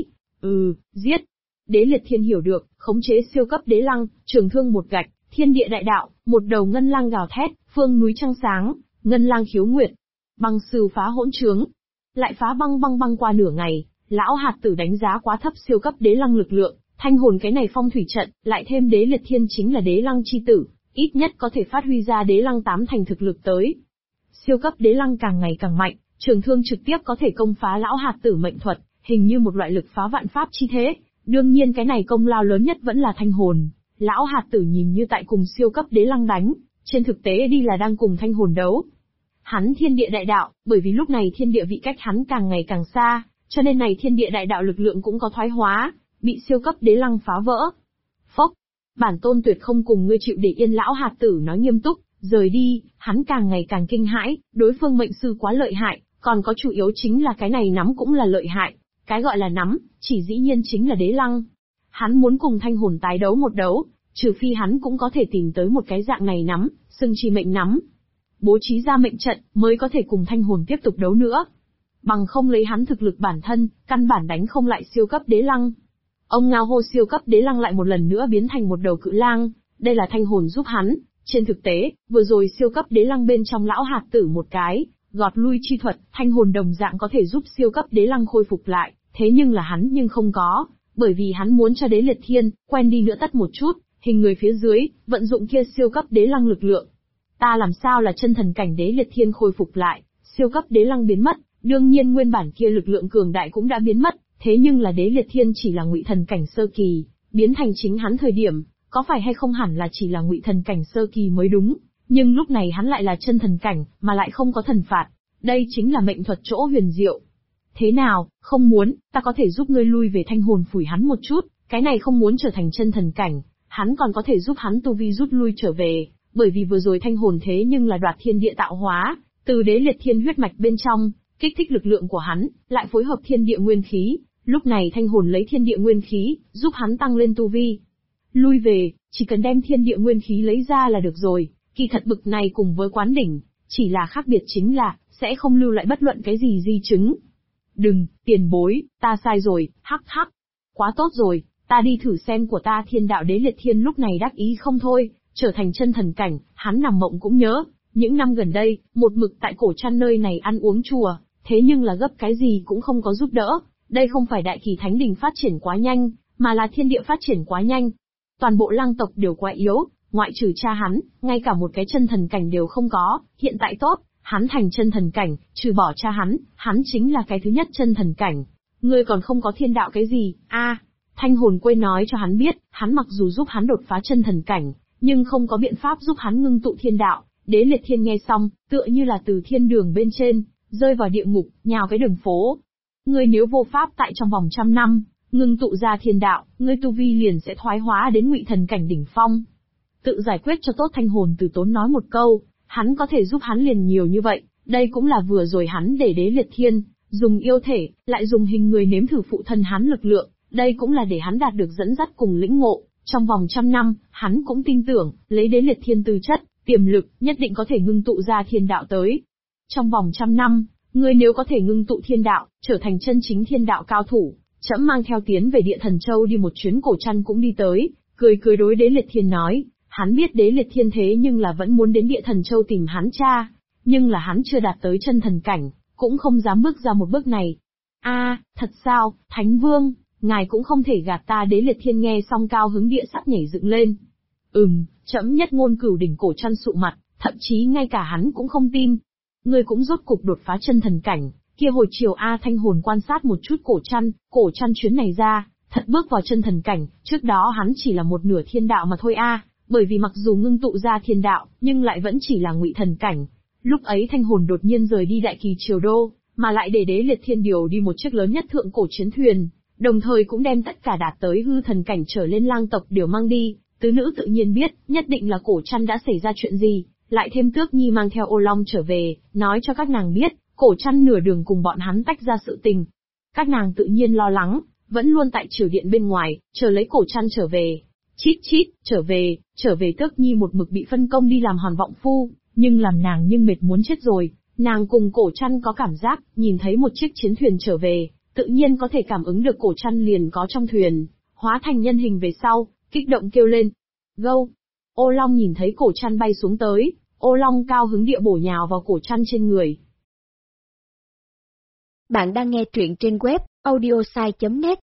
Speaker 1: Giết. Đế Liệt Thiên hiểu được, khống chế siêu cấp Đế Lăng, trường thương một gạch, thiên địa đại đạo, một đầu ngân lang gào thét, phương núi trăng sáng, ngân lang khiếu nguyệt. Băng sư phá hỗn trướng. Lại phá băng băng băng qua nửa ngày, lão hạt tử đánh giá quá thấp siêu cấp Đế Lăng lực lượng, thanh hồn cái này phong thủy trận, lại thêm Đế Liệt Thiên chính là Đế Lăng chi tử, ít nhất có thể phát huy ra Đế Lăng 8 thành thực lực tới. Siêu cấp Đế Lăng càng ngày càng mạnh, trường thương trực tiếp có thể công phá lão hạt tử mệnh thuật, hình như một loại lực phá vạn pháp chi thế. Đương nhiên cái này công lao lớn nhất vẫn là thanh hồn. Lão hạt tử nhìn như tại cùng siêu cấp Đế Lăng đánh, trên thực tế đi là đang cùng thanh hồn đấu. Hắn thiên địa đại đạo, bởi vì lúc này thiên địa vị cách hắn càng ngày càng xa, cho nên này thiên địa đại đạo lực lượng cũng có thoái hóa, bị siêu cấp Đế Lăng phá vỡ. Phốc, bản tôn tuyệt không cùng ngươi chịu để yên. Lão hạt tử nói nghiêm túc, rời đi, hắn càng ngày càng kinh hãi, đối phương mệnh sư quá lợi hại, còn có chủ yếu chính là cái này nắm cũng là lợi hại. Cái gọi là nắm, chỉ dĩ nhiên chính là Đế Lăng. Hắn muốn cùng thanh hồn tái đấu một đấu, trừ phi hắn cũng có thể tìm tới một cái dạng này nắm, xưng chi mệnh nắm. Bố trí ra mệnh trận, mới có thể cùng thanh hồn tiếp tục đấu nữa. Bằng không lấy hắn thực lực bản thân, căn bản đánh không lại siêu cấp Đế Lăng. Ông ngao hô siêu cấp Đế Lăng lại một lần nữa biến thành một đầu cự lang, đây là thanh hồn giúp hắn. Trên thực tế, vừa rồi siêu cấp Đế Lăng bên trong lão hạt tử một cái, gọt lui chi thuật, thanh hồn đồng dạng có thể giúp siêu cấp Đế Lăng khôi phục lại, thế nhưng là hắn nhưng không có, bởi vì hắn muốn cho Đế Liệt Thiên, quen đi nữa tất một chút, hình người phía dưới, vận dụng kia siêu cấp Đế Lăng lực lượng. Ta làm sao là chân thần cảnh Đế Liệt Thiên khôi phục lại, siêu cấp Đế Lăng biến mất, đương nhiên nguyên bản kia lực lượng cường đại cũng đã biến mất, thế nhưng là Đế Liệt Thiên chỉ là ngụy thần cảnh sơ kỳ, biến thành chính hắn thời điểm, có phải hay không hẳn là chỉ là ngụy thần cảnh sơ kỳ mới đúng, nhưng lúc này hắn lại là chân thần cảnh, mà lại không có thần phạt, đây chính là mệnh thuật chỗ huyền diệu. Thế nào, không muốn, ta có thể giúp ngươi lui về. Thanh hồn phủi hắn một chút, cái này không muốn trở thành chân thần cảnh, hắn còn có thể giúp hắn tu vi rút lui trở về, bởi vì vừa rồi thanh hồn thế nhưng là đoạt thiên địa tạo hóa, từ Đế Liệt Thiên huyết mạch bên trong, kích thích lực lượng của hắn, lại phối hợp thiên địa nguyên khí, lúc này thanh hồn lấy thiên địa nguyên khí, giúp hắn tăng lên tu vi. Lui về, chỉ cần đem thiên địa nguyên khí lấy ra là được rồi, kỳ thật bực này cùng với quán đỉnh, chỉ là khác biệt chính là, sẽ không lưu lại bất luận cái gì di chứng. Đừng, tiền bối, ta sai rồi, hắc hắc. Quá tốt rồi, ta đi thử xem của ta thiên đạo đế liệt thiên lúc này đắc ý không thôi, trở thành chân thần cảnh, hắn nằm mộng cũng nhớ. Những năm gần đây, một mực tại cổ trăn nơi này ăn uống chùa, thế nhưng là gấp cái gì cũng không có giúp đỡ. Đây không phải đại kỳ thánh đình phát triển quá nhanh, mà là thiên địa phát triển quá nhanh. Toàn bộ lang tộc đều quá yếu, ngoại trừ cha hắn, ngay cả một cái chân thần cảnh đều không có, hiện tại tốt, hắn thành chân thần cảnh, trừ bỏ cha hắn chính là cái thứ nhất chân thần cảnh. Ngươi còn không có thiên đạo cái gì, Thanh hồn quên nói cho hắn biết, hắn mặc dù giúp hắn đột phá chân thần cảnh, nhưng không có biện pháp giúp hắn ngưng tụ thiên đạo. Đế liệt thiên nghe xong, tựa như là từ thiên đường bên trên, rơi vào địa ngục, nhào cái đường phố. Ngươi nếu vô pháp tại trong vòng 100 năm, ngưng tụ ra thiên đạo, ngươi tu vi liền sẽ thoái hóa đến ngụy thần cảnh đỉnh phong. Tự giải quyết cho tốt. Thanh hồn từ tốn nói một câu, hắn có thể giúp hắn liền nhiều như vậy, đây cũng là vừa rồi hắn để đế liệt thiên, dùng yêu thể, lại dùng hình người nếm thử phụ thân hắn lực lượng, đây cũng là để hắn đạt được dẫn dắt cùng lĩnh ngộ. Trong vòng 100 năm, hắn cũng tin tưởng, lấy đế liệt thiên tư chất, tiềm lực, nhất định có thể ngưng tụ ra thiên đạo tới. Trong vòng 100 năm, ngươi nếu có thể ngưng tụ thiên đạo, trở thành chân chính thiên đạo cao thủ, trẫm mang theo tiến về Địa Thần Châu đi một chuyến. Cổ Trăn cũng đi tới, cười cười đối đế liệt thiên nói, hắn biết đế liệt thiên thế nhưng là vẫn muốn đến Địa Thần Châu tìm hắn cha, nhưng là hắn chưa đạt tới chân thần cảnh, cũng không dám bước ra một bước này. Thật sao, Thánh Vương, ngài cũng không thể gạt ta. Đế liệt thiên nghe xong cao hứng địa sắp nhảy dựng lên. Trẫm nhất ngôn cửu đỉnh. Cổ Trăn sụ mặt, thậm chí ngay cả hắn cũng không tin. Ngươi cũng rốt cục đột phá chân thần cảnh, kia hồi chiều Thanh hồn quan sát một chút Cổ Trăn chuyến này ra, thật bước vào chân thần cảnh, trước đó hắn chỉ là một nửa thiên đạo mà thôi bởi vì mặc dù ngưng tụ ra thiên đạo, nhưng lại vẫn chỉ là ngụy thần cảnh. Lúc ấy Thanh hồn đột nhiên rời đi đại kỳ triều đô, mà lại để đế liệt thiên điều đi một chiếc lớn nhất thượng cổ chiến thuyền, đồng thời cũng đem tất cả đạt tới hư thần cảnh trở lên lang tộc đều mang đi. Tứ nữ tự nhiên biết, nhất định là Cổ Trăn đã xảy ra chuyện gì, lại thêm Tước Nhi mang theo Ô Long trở về, nói cho các nàng biết, Cổ Trăn nửa đường cùng bọn hắn tách ra sự tình. Các nàng tự nhiên lo lắng, vẫn luôn tại triều điện bên ngoài, chờ lấy Cổ Trăn trở về. Chít chít, trở về. Tước Nhi một mực bị phân công đi làm hòn vọng phu, nhưng làm nàng mệt muốn chết rồi. Nàng cùng Cổ Trăn có cảm giác, nhìn thấy một chiếc chiến thuyền trở về, tự nhiên có thể cảm ứng được Cổ Trăn liền có trong thuyền, hóa thành nhân hình về sau, kích động kêu lên. Gâu! Ô Long nhìn thấy Cổ Trăn bay xuống tới, Ô Long cao hứng địa bổ nhào vào Cổ Trăn trên người.
Speaker 2: Bạn đang nghe truyện trên web audiosai.net.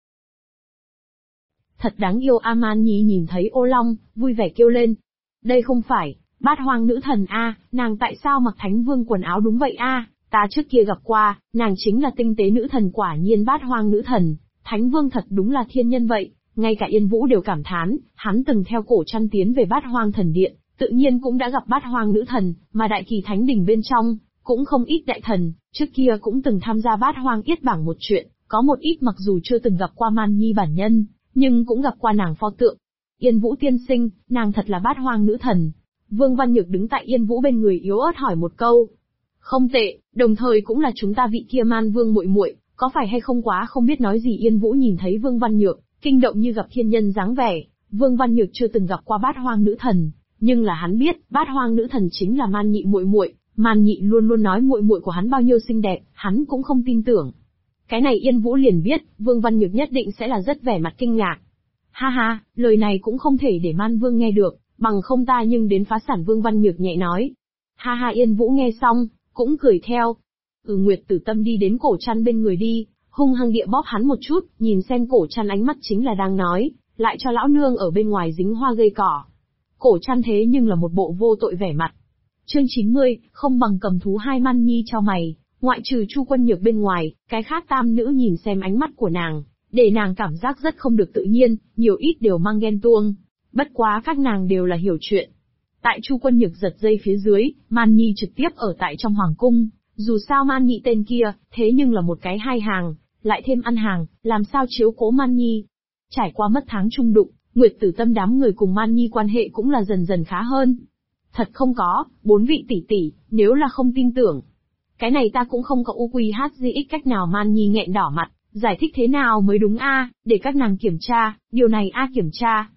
Speaker 1: Thật đáng yêu. Man Nhi nhìn thấy Ô Long, vui vẻ kêu lên. Đây không phải Bát Hoang nữ thần nàng tại sao mặc Thánh Vương quần áo đúng vậy ta trước kia gặp qua, nàng chính là tinh tế nữ thần. Quả nhiên Bát Hoang nữ thần, Thánh Vương thật đúng là thiên nhân vậy. Ngay cả Yên Vũ đều cảm thán, hắn từng theo Cổ Trăn tiến về Bát Hoang thần điện, tự nhiên cũng đã gặp Bát Hoang nữ thần, mà đại kỳ thánh đình bên trong, cũng không ít đại thần, trước kia cũng từng tham gia Bát Hoang yết bảng một chuyện, có một ít mặc dù chưa từng gặp qua Man Nhi bản nhân, nhưng cũng gặp qua nàng pho tượng. Yên Vũ tiên sinh, nàng thật là Bát Hoang nữ thần. Vương Văn Nhược đứng tại Yên Vũ bên người yếu ớt hỏi một câu. Không tệ, đồng thời cũng là chúng ta vị kia Man Vương muội muội, có phải hay không quá không biết nói gì. Yên Vũ nhìn thấy Vương Văn Nhược, kinh động như gặp thiên nhân dáng vẻ. Vương Văn Nhược chưa từng gặp qua Bát Hoang nữ thần, nhưng là hắn biết, Bát Hoang nữ thần chính là Man Nhị muội muội. Man Nhị luôn luôn nói muội muội của hắn bao nhiêu xinh đẹp, hắn cũng không tin tưởng. Cái này Yên Vũ liền biết, Vương Văn Nhược nhất định sẽ là rất vẻ mặt kinh ngạc. Ha, lời này cũng không thể để Man Vương nghe được, bằng không ta nhưng đến phá sản. Vương Văn Nhược nhẹ nói. Ha, Yên Vũ nghe xong, cũng cười theo. Nguyệt Tử Tâm đi đến Cổ Trăn bên người đi, hung hăng địa bóp hắn một chút, nhìn xem Cổ Trăn ánh mắt chính là đang nói, lại cho lão nương ở bên ngoài dính hoa gây cỏ. Cổ Trăn thế nhưng là một bộ vô tội vẻ mặt. Chương 90, không bằng cầm thú. Hai Man Nhi cho mày, ngoại trừ Chu Quân Nhược bên ngoài, cái khác tam nữ nhìn xem ánh mắt của nàng, để nàng cảm giác rất không được tự nhiên, nhiều ít đều mang ghen tuông. Bất quá các nàng đều là hiểu chuyện. Tại Chu Quân Nhược giật dây phía dưới, Man Nhi trực tiếp ở tại trong hoàng cung, dù sao Man Nhị tên kia, thế nhưng là một cái hai hàng, lại thêm ăn hàng, làm sao chiếu cố Man Nhi. Trải qua mất tháng chung đụng, Nguyệt Tử Tâm đám người cùng Man Nhi quan hệ cũng là dần dần khá hơn. Thật không có, 4 vị tỷ tỷ, nếu là không tin tưởng. Cái này ta cũng không có UQHZX cách nào. Man Nhi nghẹn đỏ mặt, giải thích thế nào mới đúng để các nàng kiểm tra, điều này kiểm tra.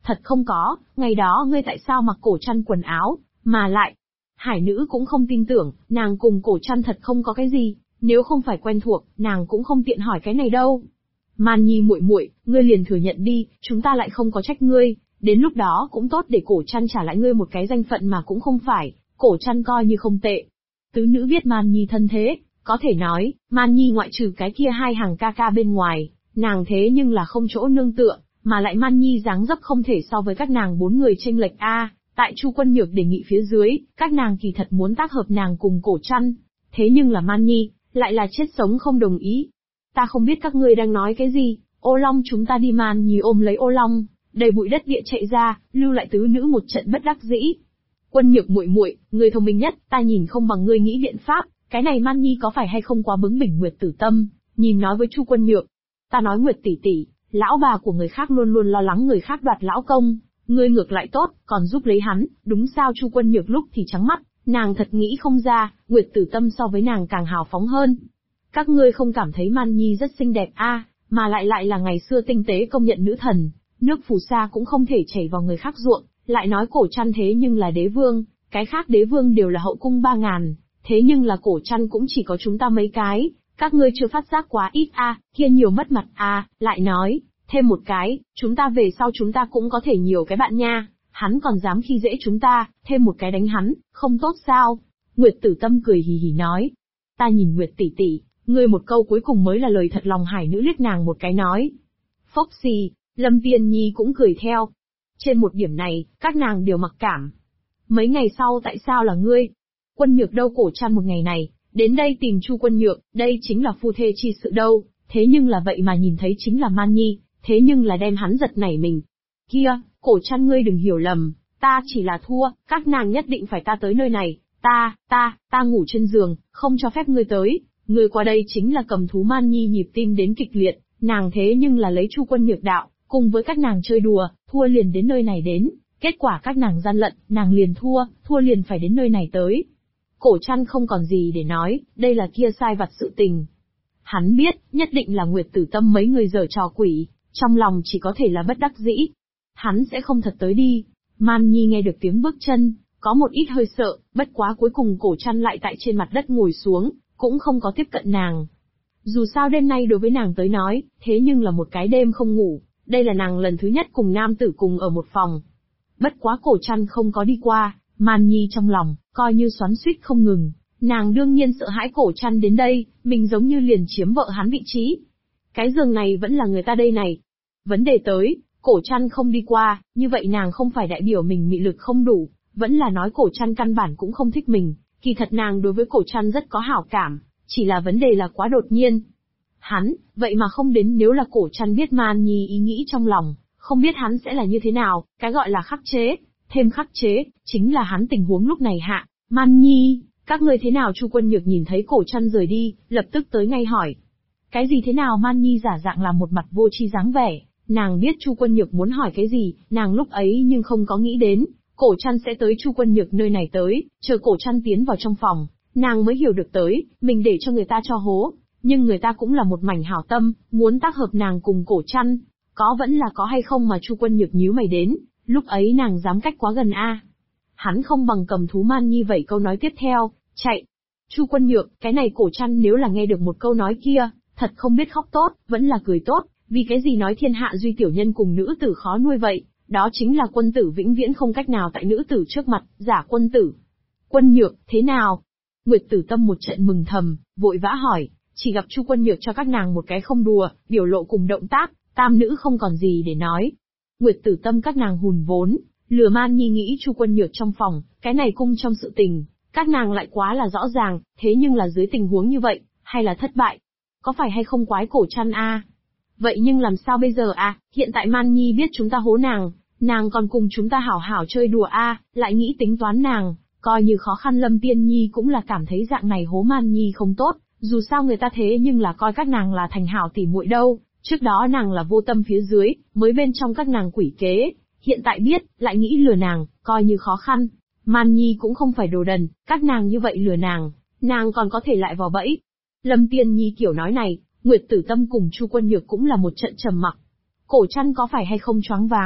Speaker 1: Thật không có, ngày đó ngươi tại sao mặc cổ chăn quần áo, mà lại. Hải nữ cũng không tin tưởng, nàng cùng cổ chăn thật không có cái gì, nếu không phải quen thuộc, nàng cũng không tiện hỏi cái này đâu. Man Nhi muội muội, ngươi liền thừa nhận đi, chúng ta lại không có trách ngươi, đến lúc đó cũng tốt để cổ chăn trả lại ngươi một cái danh phận mà cũng không phải, cổ chăn coi như không tệ. Tứ nữ biết Man Nhi thân thế, có thể nói, Man Nhi ngoại trừ cái kia hai hàng ca ca bên ngoài, nàng thế nhưng là không chỗ nương tựa, mà lại Man Nhi dáng dấp không thể so với các nàng bốn người chênh lệch a. Tại Chu Quân Nhược đề nghị phía dưới, các nàng kỳ thật muốn tác hợp nàng cùng cổ chăn, thế nhưng là Man Nhi lại là chết sống không đồng ý. Ta không biết các ngươi đang nói cái gì, Ô Long chúng ta đi. Man Nhi ôm lấy Ô Long, đầy bụi đất địa chạy ra, lưu lại tứ nữ một trận bất đắc dĩ. Quân Nhược muội muội, ngươi thông minh nhất, ta nhìn không bằng ngươi nghĩ biện pháp, cái này Man Nhi có phải hay không quá bướng bỉnh. Nguyệt Tử Tâm nhìn nói với Chu Quân Nhược, ta nói Nguyệt tỷ tỷ, lão bà của người khác luôn luôn lo lắng người khác đoạt lão công, ngươi ngược lại tốt, còn giúp lấy hắn, đúng sao? Chu Quân Nhược lúc thì trắng mắt, nàng thật nghĩ không ra, Nguyệt Tử Tâm so với nàng càng hào phóng hơn. Các ngươi không cảm thấy Man Nhi rất xinh đẹp a, mà lại là ngày xưa tinh tế công nhận nữ thần, nước phù sa cũng không thể chảy vào người khác ruộng, lại nói cổ chăn thế nhưng là đế vương, cái khác đế vương đều là hậu cung 3000, thế nhưng là cổ chăn cũng chỉ có chúng ta mấy cái, các ngươi chưa phát giác quá ít a, kia nhiều mất mặt a, lại nói, thêm một cái, chúng ta về sau chúng ta cũng có thể nhiều cái bạn nha, hắn còn dám khi dễ chúng ta, thêm một cái đánh hắn, không tốt sao? Nguyệt Tử Tâm cười hì hì nói. Ta nhìn Nguyệt tỷ tỷ, ngươi một câu cuối cùng mới là lời thật lòng. Hải nữ liếc nàng một cái nói. Phốc xì, Lâm Tiên Nhi cũng cười theo. Trên một điểm này, các nàng đều mặc cảm. Mấy ngày sau tại sao là ngươi? Quân Nhược đâu? Cổ chăn một ngày này, đến đây tìm Chu Quân Nhược, đây chính là phu thê chi sự đâu, thế nhưng là vậy mà nhìn thấy chính là Man Nhi, thế nhưng là đem hắn giật nảy mình. Kia, cổ chăn ngươi đừng hiểu lầm, ta chỉ là thua, các nàng nhất định phải ta tới nơi này, ta ngủ trên giường, không cho phép ngươi tới, ngươi qua đây chính là cầm thú. Man Nhi nhịp tim đến kịch liệt, nàng thế nhưng là lấy Chu Quân Nhược đạo, cùng với các nàng chơi đùa, thua liền đến nơi này đến, kết quả các nàng gian lận, nàng liền thua liền phải đến nơi này tới. Cổ chăn không còn gì để nói, đây là kia sai vặt sự tình. Hắn biết, nhất định là Nguyệt Tử Tâm mấy người giở trò quỷ, trong lòng chỉ có thể là bất đắc dĩ. Hắn sẽ không thật tới đi. Man Nhi nghe được tiếng bước chân, có một ít hơi sợ, bất quá cuối cùng cổ chăn lại tại trên mặt đất ngồi xuống, cũng không có tiếp cận nàng. Dù sao đêm nay đối với nàng tới nói, thế nhưng là một cái đêm không ngủ, đây là nàng lần thứ nhất cùng nam tử cùng ở một phòng. Bất quá cổ chăn không có đi qua, Man Nhi trong lòng, coi như xoắn xuýt không ngừng, nàng đương nhiên sợ hãi cổ chăn đến đây, mình giống như liền chiếm vợ hắn vị trí. Cái giường này vẫn là người ta đây này. Vấn đề tới, cổ chăn không đi qua, như vậy nàng không phải đại biểu mình mị lực không đủ, vẫn là nói cổ chăn căn bản cũng không thích mình, kỳ thật nàng đối với cổ chăn rất có hảo cảm, chỉ là vấn đề là quá đột nhiên. Hắn, vậy mà không đến. Nếu là cổ chăn biết Man Nhi ý nghĩ trong lòng, không biết hắn sẽ là như thế nào, cái gọi là khắc chế, thêm khắc chế, chính là hắn tình huống lúc này hạ. Man Nhi, các ngươi thế nào? Chu Quân Nhược nhìn thấy cổ chăn rời đi, lập tức tới ngay hỏi. Cái gì thế nào? Man Nhi giả dạng làm một mặt vô tri dáng vẻ, nàng biết Chu Quân Nhược muốn hỏi cái gì, nàng lúc ấy nhưng không có nghĩ đến, cổ chăn sẽ tới Chu Quân Nhược nơi này tới, chờ cổ chăn tiến vào trong phòng, nàng mới hiểu được tới, mình để cho người ta cho hố, nhưng người ta cũng là một mảnh hảo tâm, muốn tác hợp nàng cùng cổ chăn, có vẫn là có hay không mà Chu Quân Nhược nhíu mày đến, lúc ấy nàng dám cách quá gần a. Hắn không bằng cầm thú. Man Nhi vậy câu nói tiếp theo, chạy. Chu Quân Nhược, cái này cổ chăn nếu là nghe được một câu nói kia, thật không biết khóc tốt, vẫn là cười tốt, vì cái gì nói thiên hạ duy tiểu nhân cùng nữ tử khó nuôi vậy, đó chính là quân tử vĩnh viễn không cách nào tại nữ tử trước mặt, giả quân tử. Quân Nhược, thế nào? Nguyệt Tử Tâm một trận mừng thầm, vội vã hỏi, chỉ gặp Chu Quân Nhược cho các nàng một cái không đùa, biểu lộ cùng động tác, tam nữ không còn gì để nói. Nguyệt Tử Tâm các nàng hùn vốn, lừa Man Nhi nghĩ Chu Quân Nhược trong phòng, cái này cung trong sự tình, các nàng lại quá là rõ ràng, thế nhưng là dưới tình huống như vậy, hay là thất bại? Có phải hay không quái cổ chăn a? Vậy nhưng làm sao bây giờ a? Hiện tại Man Nhi biết chúng ta hố nàng còn cùng chúng ta hảo hảo chơi đùa a, lại nghĩ tính toán nàng, coi như khó khăn. Lâm Tiên Nhi cũng là cảm thấy dạng này hố Man Nhi không tốt, dù sao người ta thế nhưng là coi các nàng là thành hảo tỉ muội đâu, trước đó nàng là vô tâm phía dưới, mới bên trong các nàng quỷ kế, hiện tại biết, lại nghĩ lừa nàng, coi như khó khăn. Man Nhi cũng không phải đồ đần, các nàng như vậy lừa nàng còn có thể lại vào bẫy. Lâm Tiên Nhi kiểu nói này, Nguyệt Tử Tâm cùng Chu Quân Nhược cũng là một trận trầm mặc. Cổ chăn có phải hay không choáng váng,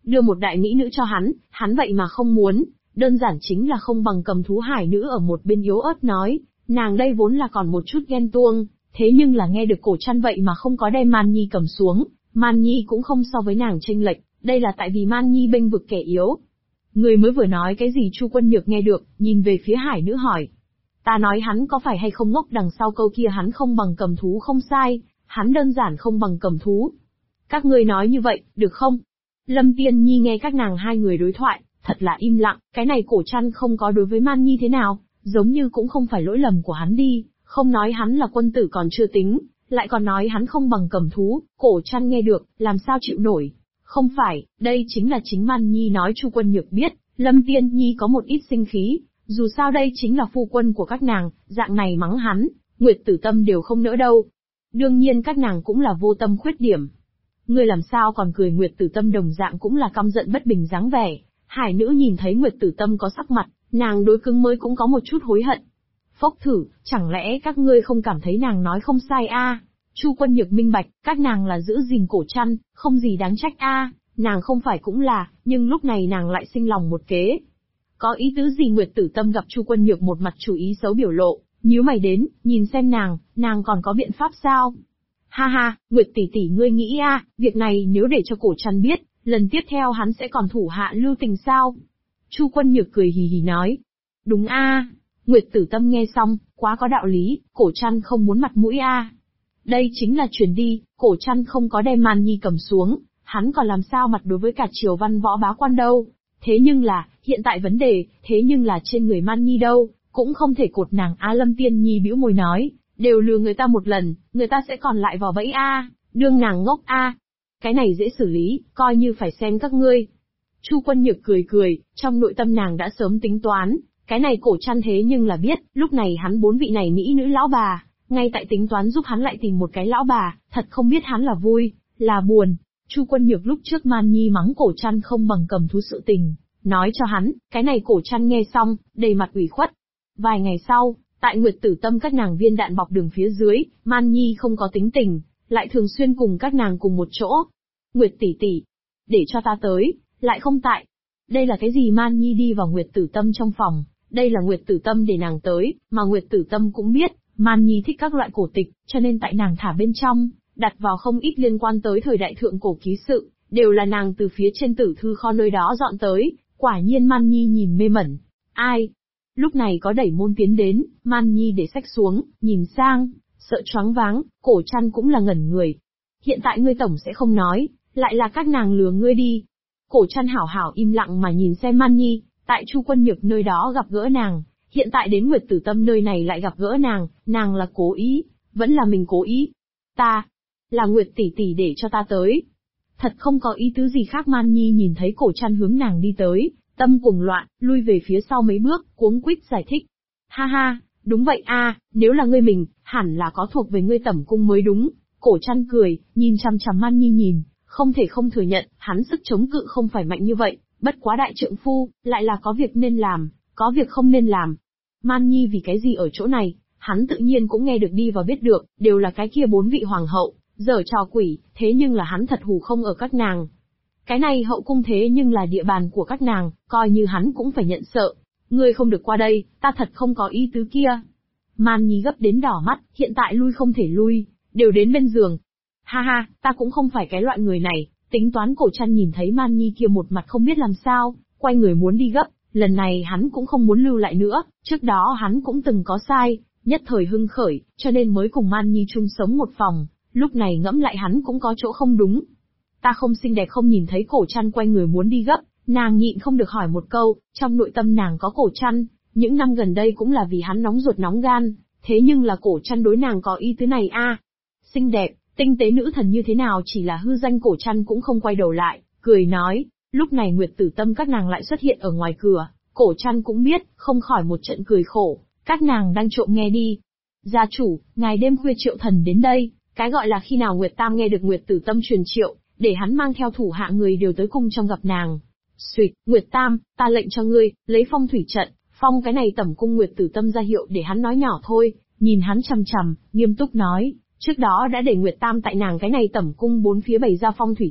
Speaker 1: Đưa một đại mỹ nữ cho hắn vậy mà không muốn, đơn giản chính là không bằng cầm thú hải nữ ở một bên yếu ớt nói, nàng đây vốn là còn một chút ghen tuông, thế nhưng là nghe được Cổ Trăn vậy mà không có đem Man Nhi cầm xuống, Man Nhi cũng không so với nàng chênh lệch, đây là tại vì Man Nhi bênh vực kẻ yếu. Người mới vừa nói cái gì Chu Quân Nhược nghe được, nhìn về phía hải nữ hỏi. Ta nói hắn có phải hay không ngốc, đằng sau câu kia hắn không bằng cầm thú không sai, hắn đơn giản không bằng cầm thú. Các ngươi nói như vậy, được không? Lâm Tiên Nhi nghe các nàng hai người đối thoại, thật là im lặng, cái này Cổ Trăn không có đối với Man Nhi thế nào, giống như cũng không phải lỗi lầm của hắn đi, không nói hắn là quân tử còn chưa tính, lại còn nói hắn không bằng cầm thú, Cổ Trăn nghe được, làm sao chịu nổi. Không phải, đây chính là chính Man Nhi nói. Chu Quân Nhược biết, Lâm Tiên Nhi có một ít sinh khí, dù sao đây chính là phu quân của các nàng, dạng này mắng hắn, Nguyệt Tử Tâm đều không nỡ đâu. Đương nhiên các nàng cũng là vô tâm khuyết điểm. Ngươi làm sao còn cười? Nguyệt Tử Tâm đồng dạng cũng là căm giận bất bình dáng vẻ. Hải nữ nhìn thấy Nguyệt Tử Tâm có sắc mặt, nàng đối cứng mới cũng có một chút hối hận. Phốc thử, chẳng lẽ các ngươi không cảm thấy nàng nói không sai a? Chu Quân Nhược minh bạch, các nàng là giữ gìn Cổ Trăn, không gì đáng trách a, nàng không phải cũng là, nhưng lúc này nàng lại sinh lòng một kế. Có ý tứ gì? Nguyệt Tử Tâm gặp Chu Quân Nhược một mặt chủ ý xấu biểu lộ, nhíu mày đến, nhìn xem nàng còn có biện pháp sao? Ha ha, Nguyệt tỷ tỷ ngươi nghĩ a, việc này nếu để cho Cổ Trăn biết, lần tiếp theo hắn sẽ còn thủ hạ lưu tình sao? Chu Quân Nhược cười hì hì nói. Đúng a. Nguyệt Tử Tâm nghe xong, quá có đạo lý, Cổ Trăn không muốn mặt mũi a. Đây chính là truyền đi, Cổ Trăn không có đem Man Nhi cầm xuống, hắn còn làm sao mặt đối với cả triều văn võ bá quan đâu. Thế nhưng là, hiện tại vấn đề, thế nhưng là trên người Man Nhi đâu, cũng không thể cột nàng a. Lâm Tiên Nhi bĩu môi nói, đều lừa người ta một lần, người ta sẽ còn lại vào bẫy a, đương nàng ngốc a. Cái này dễ xử lý, coi như phải xem các ngươi. Chu Quân Nhược cười cười, trong nội tâm nàng đã sớm tính toán, cái này Cổ Trăn thế nhưng là biết, lúc này hắn bốn vị này mỹ nữ lão bà, ngay tại tính toán giúp hắn lại tìm một cái lão bà, thật không biết hắn là vui, là buồn. Chu Quân Nhược lúc trước Man Nhi mắng Cổ Trăn không bằng cầm thú sự tình, nói cho hắn, cái này Cổ Trăn nghe xong, đầy mặt ủy khuất. Vài ngày sau, tại Nguyệt Tử Tâm các nàng viên đạn bọc đường phía dưới, Man Nhi không có tính tình, lại thường xuyên cùng các nàng cùng một chỗ. Nguyệt tỷ tỷ, để cho ta tới, lại không tại. Đây là cái gì? Man Nhi đi vào Nguyệt Tử Tâm trong phòng, đây là Nguyệt Tử Tâm để nàng tới, mà Nguyệt Tử Tâm cũng biết, Man Nhi thích các loại cổ tịch, cho nên tại nàng thả bên trong, đặt vào không ít liên quan tới thời đại thượng cổ ký sự, đều là nàng từ phía trên tử thư kho nơi đó dọn tới, quả nhiên Man Nhi nhìn mê mẩn. Ai? Lúc này có đẩy môn tiến đến, Man Nhi để sách xuống, nhìn sang, sợ choáng váng, Cổ Trăn cũng là ngẩn người. Hiện tại ngươi tổng sẽ không nói, lại là các nàng lừa ngươi đi. Cổ Trăn hảo hảo im lặng mà nhìn xem Man Nhi, tại Chu Quân Nhược nơi đó gặp gỡ nàng, hiện tại đến Nguyệt Tử Tâm nơi này lại gặp gỡ nàng là cố ý, vẫn là mình cố ý. Ta, là Nguyệt tỷ tỷ để cho ta tới. Thật không có ý tứ gì khác. Man Nhi nhìn thấy Cổ Trăn hướng nàng đi tới, tâm cuồng loạn, lui về phía sau mấy bước, cuống quýt giải thích. Ha ha, đúng vậy a, nếu là ngươi mình, hẳn là có thuộc về ngươi tẩm cung mới đúng. Cổ Trăn cười, nhìn chằm chằm Man Nhi nhìn, không thể không thừa nhận, hắn sức chống cự không phải mạnh như vậy, bất quá đại trượng phu, lại là có việc nên làm, có việc không nên làm. Man Nhi vì cái gì ở chỗ này, hắn tự nhiên cũng nghe được đi và biết được, đều là cái kia bốn vị hoàng hậu, giở trò quỷ, thế nhưng là hắn thật hù không ở các nàng. Cái này hậu cung thế nhưng là địa bàn của các nàng, coi như hắn cũng phải nhận sợ. Ngươi không được qua đây, ta thật không có ý tứ kia. Man Nhi gấp đến đỏ mắt, hiện tại lui không thể lui, đều đến bên giường. Ha ha, ta cũng không phải cái loại người này. Tính toán. Cổ Trăn nhìn thấy Man Nhi kia một mặt không biết làm sao, quay người muốn đi gấp, lần này hắn cũng không muốn lưu lại nữa, trước đó hắn cũng từng có sai, nhất thời hưng khởi, cho nên mới cùng Man Nhi chung sống một phòng, lúc này ngẫm lại hắn cũng có chỗ không đúng. Ta không xinh đẹp không? Nhìn thấy Cổ Trăn quay người muốn đi gấp, nàng nhịn không được hỏi một câu, trong nội tâm nàng có Cổ Trăn, những năm gần đây cũng là vì hắn nóng ruột nóng gan, thế nhưng là Cổ Trăn đối nàng có ý tứ này a. Xinh đẹp, tinh tế nữ thần như thế nào chỉ là hư danh. Cổ Trăn cũng không quay đầu lại, cười nói. Lúc này Nguyệt Tử Tâm các nàng lại xuất hiện ở ngoài cửa, Cổ Trăn cũng biết, không khỏi một trận cười khổ, các nàng đang trộm nghe đi. Gia chủ, ngài đêm khuya triệu thần đến đây, cái gọi là khi nào Nguyệt Tam nghe được Nguyệt Tử Tâm truyền triệu, để hắn mang theo thủ hạ người đều tới cung trong gặp nàng. Xuyệt, Nguyệt Tam, ta lệnh cho ngươi, lấy phong thủy trận, phong cái này tẩm cung. Nguyệt Tử Tâm ra hiệu để hắn nói nhỏ thôi, nhìn hắn chằm chằm, nghiêm túc nói, trước đó đã để Nguyệt Tam tại nàng cái này tẩm cung bốn phía bày ra phong thủy trận,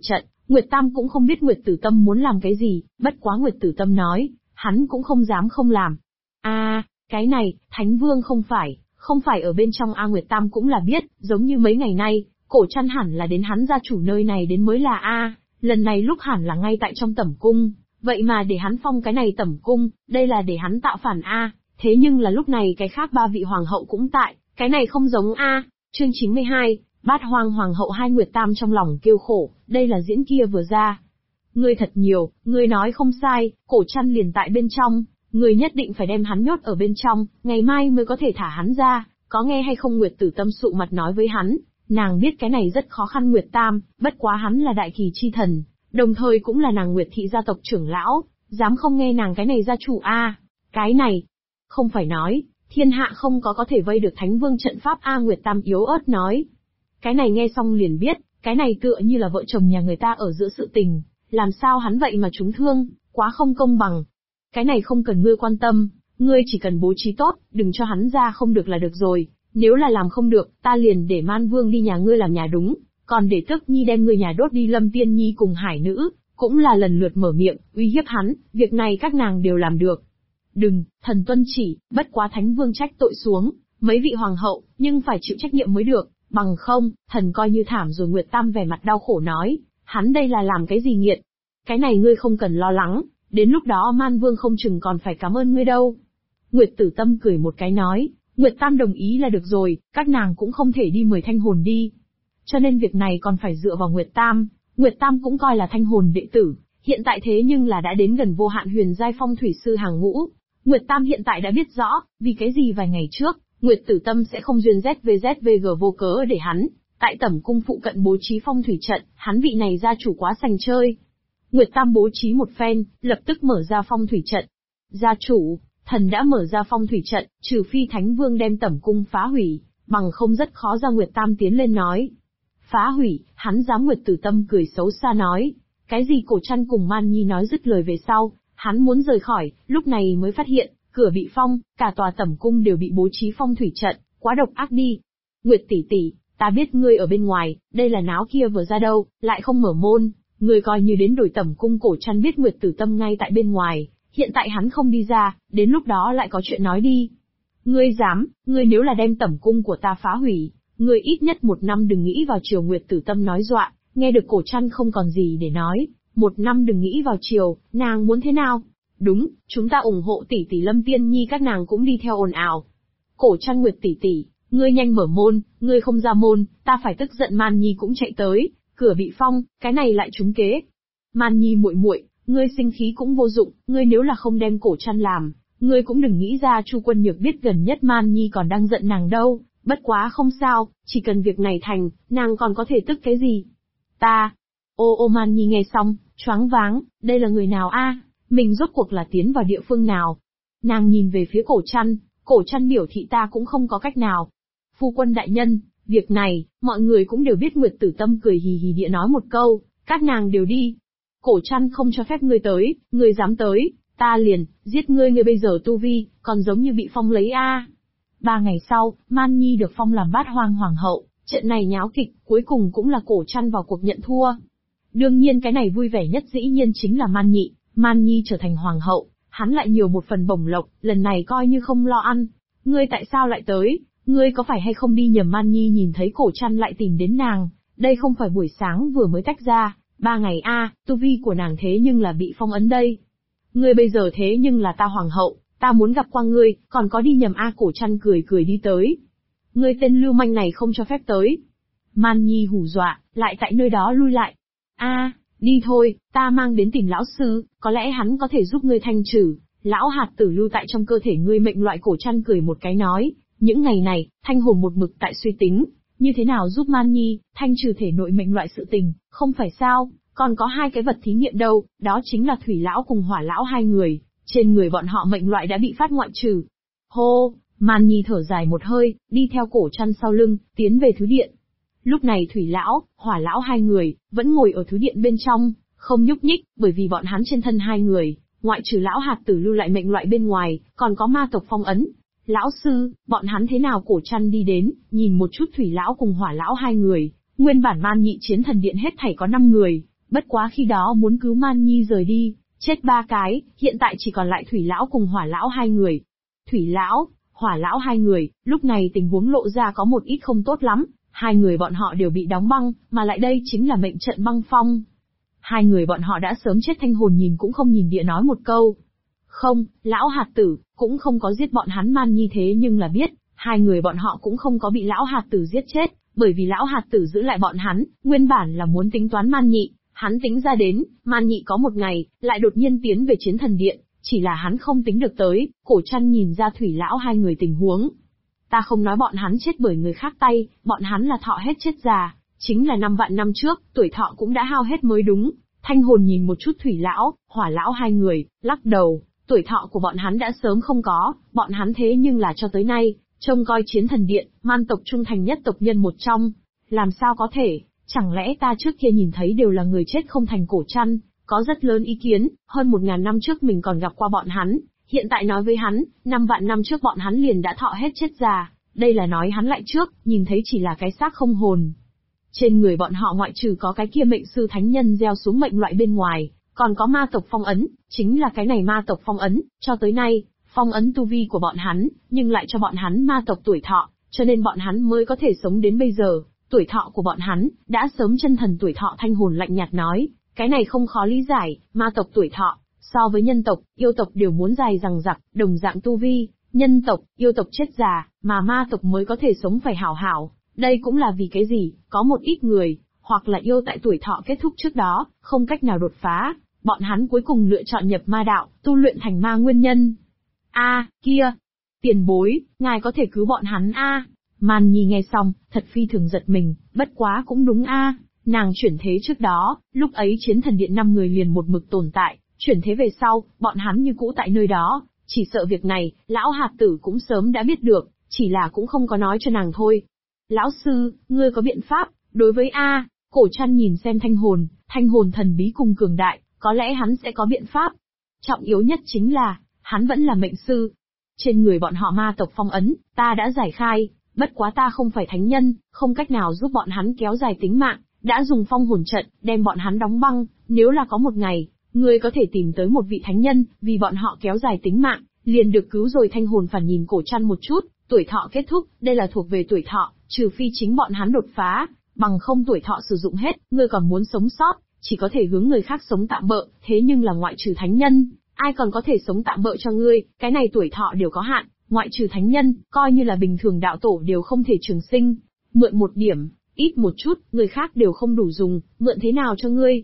Speaker 1: Nguyệt Tam cũng không biết Nguyệt Tử Tâm muốn làm cái gì, bất quá Nguyệt Tử Tâm nói, hắn cũng không dám không làm. Cái này, Thánh Vương không phải ở bên trong Nguyệt Tam cũng là biết, giống như mấy ngày nay, Cổ Trăn hẳn là đến hắn gia chủ nơi này đến mới là lần này lúc hẳn là ngay tại trong tẩm cung, vậy mà để hắn phong cái này tẩm cung, đây là để hắn tạo phản thế nhưng là lúc này cái khác 3 vị hoàng hậu cũng tại, cái này không giống Chương 92, Bát Hoang hoàng hậu hai. Nguyệt Tam trong lòng kêu khổ, đây là diễn kia vừa ra. Ngươi thật nhiều, ngươi nói không sai, Cổ Trăn liền tại bên trong, ngươi nhất định phải đem hắn nhốt ở bên trong, ngày mai mới có thể thả hắn ra, có nghe hay không? Nguyệt Tử Tâm sụ mặt nói với hắn, nàng biết cái này rất khó khăn Nguyệt Tam, bất quá hắn là đại kỳ chi thần, đồng thời cũng là nàng Nguyệt thị gia tộc trưởng lão, dám không nghe nàng cái này gia chủ cái này, không phải nói, thiên hạ không có thể vây được Thánh Vương trận pháp Nguyệt Tam yếu ớt nói. Cái này nghe xong liền biết, cái này tựa như là vợ chồng nhà người ta ở giữa sự tình, làm sao hắn vậy mà trúng thương, quá không công bằng. Cái này không cần ngươi quan tâm, ngươi chỉ cần bố trí tốt, đừng cho hắn ra không được là được rồi, nếu là làm không được, ta liền để Man Vương đi nhà ngươi làm nhà đúng, còn để Tức Nhi đem ngươi nhà đốt đi. Lâm Tiên Nhi cùng Hải Nữ, cũng là lần lượt mở miệng, uy hiếp hắn, việc này các nàng đều làm được. Đừng, thần tuân chỉ, bất quá Thánh Vương trách tội xuống, mấy vị hoàng hậu, nhưng phải chịu trách nhiệm mới được, bằng không, thần coi như thảm rồi. Nguyệt Tam vẻ mặt đau khổ nói, hắn đây là làm cái gì nghiệt? Cái này ngươi không cần lo lắng, đến lúc đó Man Vương không chừng còn phải cảm ơn ngươi đâu. Nguyệt Tử Tâm cười một cái nói, Nguyệt Tam đồng ý là được rồi, các nàng cũng không thể đi mời thanh hồn đi. Cho nên việc này còn phải dựa vào Nguyệt Tam, Nguyệt Tam cũng coi là thanh hồn đệ tử, hiện tại thế nhưng là đã đến gần vô hạn huyền giai phong thủy sư hàng ngũ. Nguyệt Tam hiện tại đã biết rõ, vì cái gì vài ngày trước, Nguyệt Tử Tâm sẽ không duyên ZVZVG vô cớ để hắn, tại tẩm cung phụ cận bố trí phong thủy trận, hắn vị này gia chủ quá sành chơi. Nguyệt Tam bố trí một phen, lập tức mở ra phong thủy trận. Gia chủ, thần đã mở ra phong thủy trận, trừ phi Thánh Vương đem tẩm cung phá hủy, bằng không rất khó ra. Nguyệt Tam tiến lên nói. Phá hủy, hắn dám? Nguyệt Tử Tâm cười xấu xa nói. Cái gì? Cổ Trăn cùng Man Nhi nói dứt lời về sau, hắn muốn rời khỏi, lúc này mới phát hiện, cửa bị phong, cả tòa tẩm cung đều bị bố trí phong thủy trận, quá độc ác đi. Nguyệt tỷ tỷ, ta biết ngươi ở bên ngoài, đây là náo kia vừa ra đâu, lại không mở môn, ngươi coi như đến đổi tẩm cung. Cổ Trăn biết Nguyệt Tử Tâm ngay tại bên ngoài, hiện tại hắn không đi ra, đến lúc đó lại có chuyện nói đi. Ngươi dám, ngươi nếu là đem tẩm cung của ta phá hủy, ngươi ít nhất 1 năm đừng nghĩ vào chiều. Nguyệt Tử Tâm nói dọa, nghe được Cổ Trăn không còn gì để nói, 1 năm đừng nghĩ vào chiều, nàng muốn thế nào? Đúng, chúng ta ủng hộ tỷ tỷ. Lâm Tiên Nhi các nàng cũng đi theo ồn ào. Cổ Trăn, Nguyệt tỷ tỷ, ngươi nhanh mở môn, ngươi không ra môn, ta phải tức giận. Man Nhi cũng chạy tới, cửa bị phong, cái này lại trúng kế. Man Nhi muội muội, ngươi sinh khí cũng vô dụng, ngươi nếu là không đem Cổ Trăn làm, ngươi cũng đừng nghĩ ra. Chu Quân Nhược biết gần nhất Man Nhi còn đang giận nàng đâu, bất quá không sao, chỉ cần việc này thành, nàng còn có thể tức cái gì? Ta. Ô Man Nhi nghe xong, choáng váng, đây là người nào mình rốt cuộc là tiến vào địa phương nào? Nàng nhìn về phía Cổ Trăn biểu thị ta cũng không có cách nào. Phu quân đại nhân, việc này, mọi người cũng đều biết. Nguyệt Tử Tâm cười hì hì địa nói một câu, các nàng đều đi. Cổ Trăn không cho phép ngươi tới, ngươi dám tới, ta liền, giết ngươi. Ngươi bây giờ tu vi, còn giống như bị phong lấy 3 ngày sau, Man Nhi được phong làm Bát Hoang hoàng hậu, trận này nháo kịch, cuối cùng cũng là Cổ Trăn vào cuộc nhận thua. Đương nhiên cái này vui vẻ nhất dĩ nhiên chính là Man Nhi trở thành hoàng hậu, hắn lại nhiều một phần bổng lộc, lần này coi như không lo ăn. Ngươi tại sao lại tới? Ngươi có phải hay không đi nhầm? Man Nhi nhìn thấy Cổ Trăn lại tìm đến nàng, đây không phải buổi sáng vừa mới tách ra, 3 ngày tu vi của nàng thế nhưng là bị phong ấn đây. Ngươi bây giờ thế nhưng là ta hoàng hậu, ta muốn gặp qua ngươi, còn có đi nhầm Cổ Trăn cười cười đi tới. Ngươi tên lưu manh này không cho phép tới. Man Nhi hù dọa, lại tại nơi đó lui lại. Đi thôi, ta mang đến tìm lão sư, có lẽ hắn có thể giúp ngươi thanh trừ lão hạt tử lưu tại trong cơ thể ngươi mệnh loại. Cổ Trăn cười một cái nói, những ngày này, thanh hồn một mực tại suy tính, như thế nào giúp Man Nhi thanh trừ thể nội mệnh loại sự tình, không phải sao, còn có 2 cái vật thí nghiệm đâu, đó chính là thủy lão cùng hỏa lão 2 người, trên người bọn họ mệnh loại đã bị phát ngoại trừ. Hô, Man Nhi thở dài một hơi, đi theo Cổ Trăn sau lưng, tiến về thứ điện. Lúc này thủy lão, hỏa lão 2 người, vẫn ngồi ở thứ điện bên trong, không nhúc nhích, bởi vì bọn hắn trên thân 2 người, ngoại trừ lão hạt tử lưu lại mệnh loại bên ngoài, còn có ma tộc phong ấn. Lão sư, bọn hắn thế nào? Cổ Trăn đi đến, nhìn một chút thủy lão cùng hỏa lão 2 người, nguyên bản Man Nhị chiến thần điện hết thảy có 5 người, Bất quá khi đó muốn cứu Man Nhi rời đi, chết 3 cái, hiện tại chỉ còn lại Thủy lão cùng Hỏa lão 2 người. Thủy lão, Hỏa lão 2 người, lúc này tình huống lộ ra có một ít không tốt lắm, 2 người bọn họ đều bị đóng băng, mà lại đây chính là mệnh trận băng phong. 2 người bọn họ đã sớm chết. Thanh hồn nhìn cũng không nhìn địa nói một câu. Không, lão hạt tử, cũng không có giết bọn hắn Man Nhi, thế nhưng là biết, 2 người bọn họ cũng không có bị lão hạt tử giết chết, bởi vì lão hạt tử giữ lại bọn hắn, nguyên bản là muốn tính toán Man Nhị, hắn tính ra đến, Man Nhị có một ngày, lại đột nhiên tiến về chiến thần điện, chỉ là hắn không tính được tới. Cổ Trăn nhìn ra Thủy lão 2 người tình huống. Ta không nói bọn hắn chết bởi người khác tay, bọn hắn là thọ hết chết già, chính là 5 vạn năm trước, tuổi thọ cũng đã hao hết mới đúng. Thanh hồn nhìn một chút Thủy lão, Hỏa lão 2 người, lắc đầu, tuổi thọ của bọn hắn đã sớm không có, bọn hắn thế nhưng là cho tới nay, trông coi chiến thần điện, man tộc trung thành nhất tộc nhân một trong. Làm sao có thể, chẳng lẽ ta trước kia nhìn thấy đều là người chết không thành? Cổ Trăn có rất lớn ý kiến, hơn 1000 năm trước mình còn gặp qua bọn hắn, hiện tại nói với hắn, 5 vạn năm trước bọn hắn liền đã thọ hết chết già, đây là nói hắn lại trước, nhìn thấy chỉ là cái xác không hồn. Trên người bọn họ ngoại trừ có cái kia mệnh sư thánh nhân gieo xuống mệnh loại bên ngoài, còn có ma tộc phong ấn, chính là cái này ma tộc phong ấn, cho tới nay, phong ấn tu vi của bọn hắn, nhưng lại cho bọn hắn ma tộc tuổi thọ, cho nên bọn hắn mới có thể sống đến bây giờ. Tuổi thọ của bọn hắn, đã sớm chân thần tuổi thọ. Thanh hồn lạnh nhạt nói, cái này không khó lý giải, ma tộc tuổi thọ, so với nhân tộc, yêu tộc đều muốn dài dằng dặc, đồng dạng tu vi, nhân tộc, yêu tộc chết già, mà ma tộc mới có thể sống phải hảo hảo. Đây cũng là vì cái gì, có một ít người, hoặc là yêu tại tuổi thọ kết thúc trước đó, không cách nào đột phá, bọn hắn cuối cùng lựa chọn nhập ma đạo, tu luyện thành ma nguyên nhân. Kia, tiền bối, ngài có thể cứu bọn hắn Man Nhi nghe xong, thật phi thường giật mình, bất quá cũng đúng nàng chuyển thế trước đó, lúc ấy chiến thần điện 5 người liền một mực tồn tại, chuyển thế về sau, bọn hắn như cũ tại nơi đó, chỉ sợ việc này, lão hạt tử cũng sớm đã biết được, chỉ là cũng không có nói cho nàng thôi. Lão sư, ngươi có biện pháp, đối với Cổ Trăn nhìn xem thanh hồn thần bí cùng cường đại, có lẽ hắn sẽ có biện pháp. Trọng yếu nhất chính là, hắn vẫn là mệnh sư. Trên người bọn họ ma tộc phong ấn, ta đã giải khai, bất quá ta không phải thánh nhân, không cách nào giúp bọn hắn kéo dài tính mạng, đã dùng phong hồn trận, đem bọn hắn đóng băng, nếu là có một ngày, ngươi có thể tìm tới một vị thánh nhân, vì bọn họ kéo dài tính mạng, liền được cứu rồi. Thanh hồn phản nhìn Cổ Trăn một chút, tuổi thọ kết thúc, đây là thuộc về tuổi thọ, trừ phi chính bọn hắn đột phá, bằng không tuổi thọ sử dụng hết, ngươi còn muốn sống sót, chỉ có thể hướng người khác sống tạm bợ, thế nhưng là ngoại trừ thánh nhân, ai còn có thể sống tạm bợ cho ngươi, cái này tuổi thọ đều có hạn, ngoại trừ thánh nhân, coi như là bình thường đạo tổ đều không thể trường sinh, mượn một điểm, ít một chút, người khác đều không đủ dùng, mượn thế nào cho ngươi?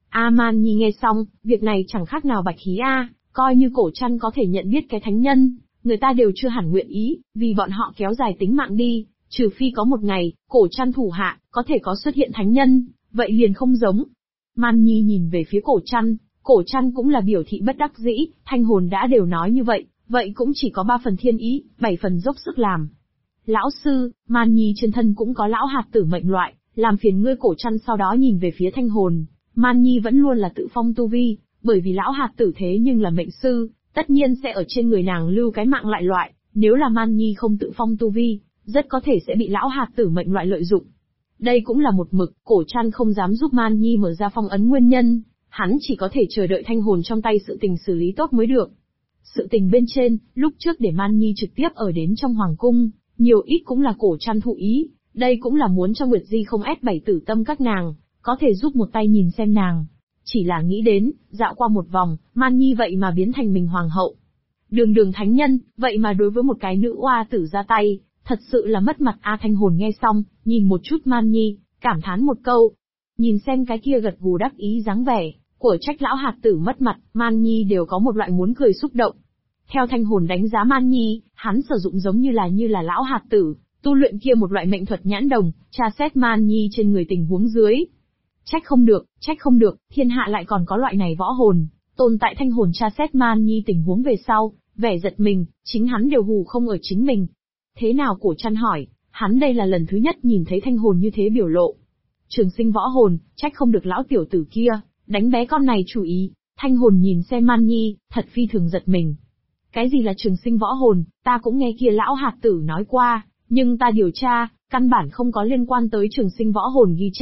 Speaker 1: Man Nhi nghe xong, việc này chẳng khác nào bạch khí coi như Cổ Trăn có thể nhận biết cái thánh nhân, người ta đều chưa hẳn nguyện ý, vì bọn họ kéo dài tính mạng đi, trừ phi có một ngày, Cổ Trăn thủ hạ, có thể có xuất hiện thánh nhân, vậy liền không giống. Man Nhi nhìn về phía Cổ Trăn cũng là biểu thị bất đắc dĩ, thanh hồn đã đều nói như vậy, vậy cũng chỉ có 3 phần thiên ý, 7 phần dốc sức làm. Lão sư, Man Nhi trên thân cũng có lão hạt tử mệnh loại, làm phiền ngươi. Cổ Trăn sau đó nhìn về phía thanh hồn, Man Nhi vẫn luôn là tự phong tu vi, bởi vì lão hạt tử thế nhưng là mệnh sư, tất nhiên sẽ ở trên người nàng lưu cái mạng lại loại, nếu là Man Nhi không tự phong tu vi, rất có thể sẽ bị lão hạt tử mệnh loại lợi dụng. Đây cũng là một mực, Cổ Trăn không dám giúp Man Nhi mở ra phong ấn nguyên nhân, hắn chỉ có thể chờ đợi thanh hồn trong tay sự tình xử lý tốt mới được. Sự tình bên trên, lúc trước để Man Nhi trực tiếp ở đến trong hoàng cung, nhiều ít cũng là Cổ Trăn thụ ý, đây cũng là muốn cho Nguyệt Di không ép bảy tử tâm các nàng, có thể giúp một tay nhìn xem nàng. Chỉ là nghĩ đến, dạo qua một vòng, Man Nhi vậy mà biến thành mình hoàng hậu. Đường thánh nhân, vậy mà đối với một cái nữ oa tử ra tay, thật sự là mất mặt. Thanh hồn nghe xong, nhìn một chút Man Nhi, cảm thán một câu. Nhìn xem cái kia gật gù đắc ý dáng vẻ, của trách lão hạt tử mất mặt, Man Nhi đều có một loại muốn cười xúc động. Theo thanh hồn đánh giá Man Nhi, hắn sử dụng giống như là lão hạt tử, tu luyện kia một loại mệnh thuật nhãn đồng, tra xét Man Nhi trên người tình huống dưới. Trách không được, thiên hạ lại còn có loại này võ hồn, tồn tại. Thanh hồn tra xét Man Nhi tình huống về sau, vẻ giật mình, chính hắn đều hù không ở chính mình. Thế nào? Cổ Trăn hỏi, hắn đây là lần thứ nhất nhìn thấy thanh hồn như thế biểu lộ. Trường sinh võ hồn, trách không được lão tiểu tử kia, đánh bé con này chủ ý. Thanh hồn nhìn xem Man Nhi, thật phi thường giật mình. Cái gì là trường sinh võ hồn, ta cũng nghe kia lão hạt tử nói qua, nhưng ta điều tra, căn bản không có liên quan tới trường sinh võ hồn ghi chép.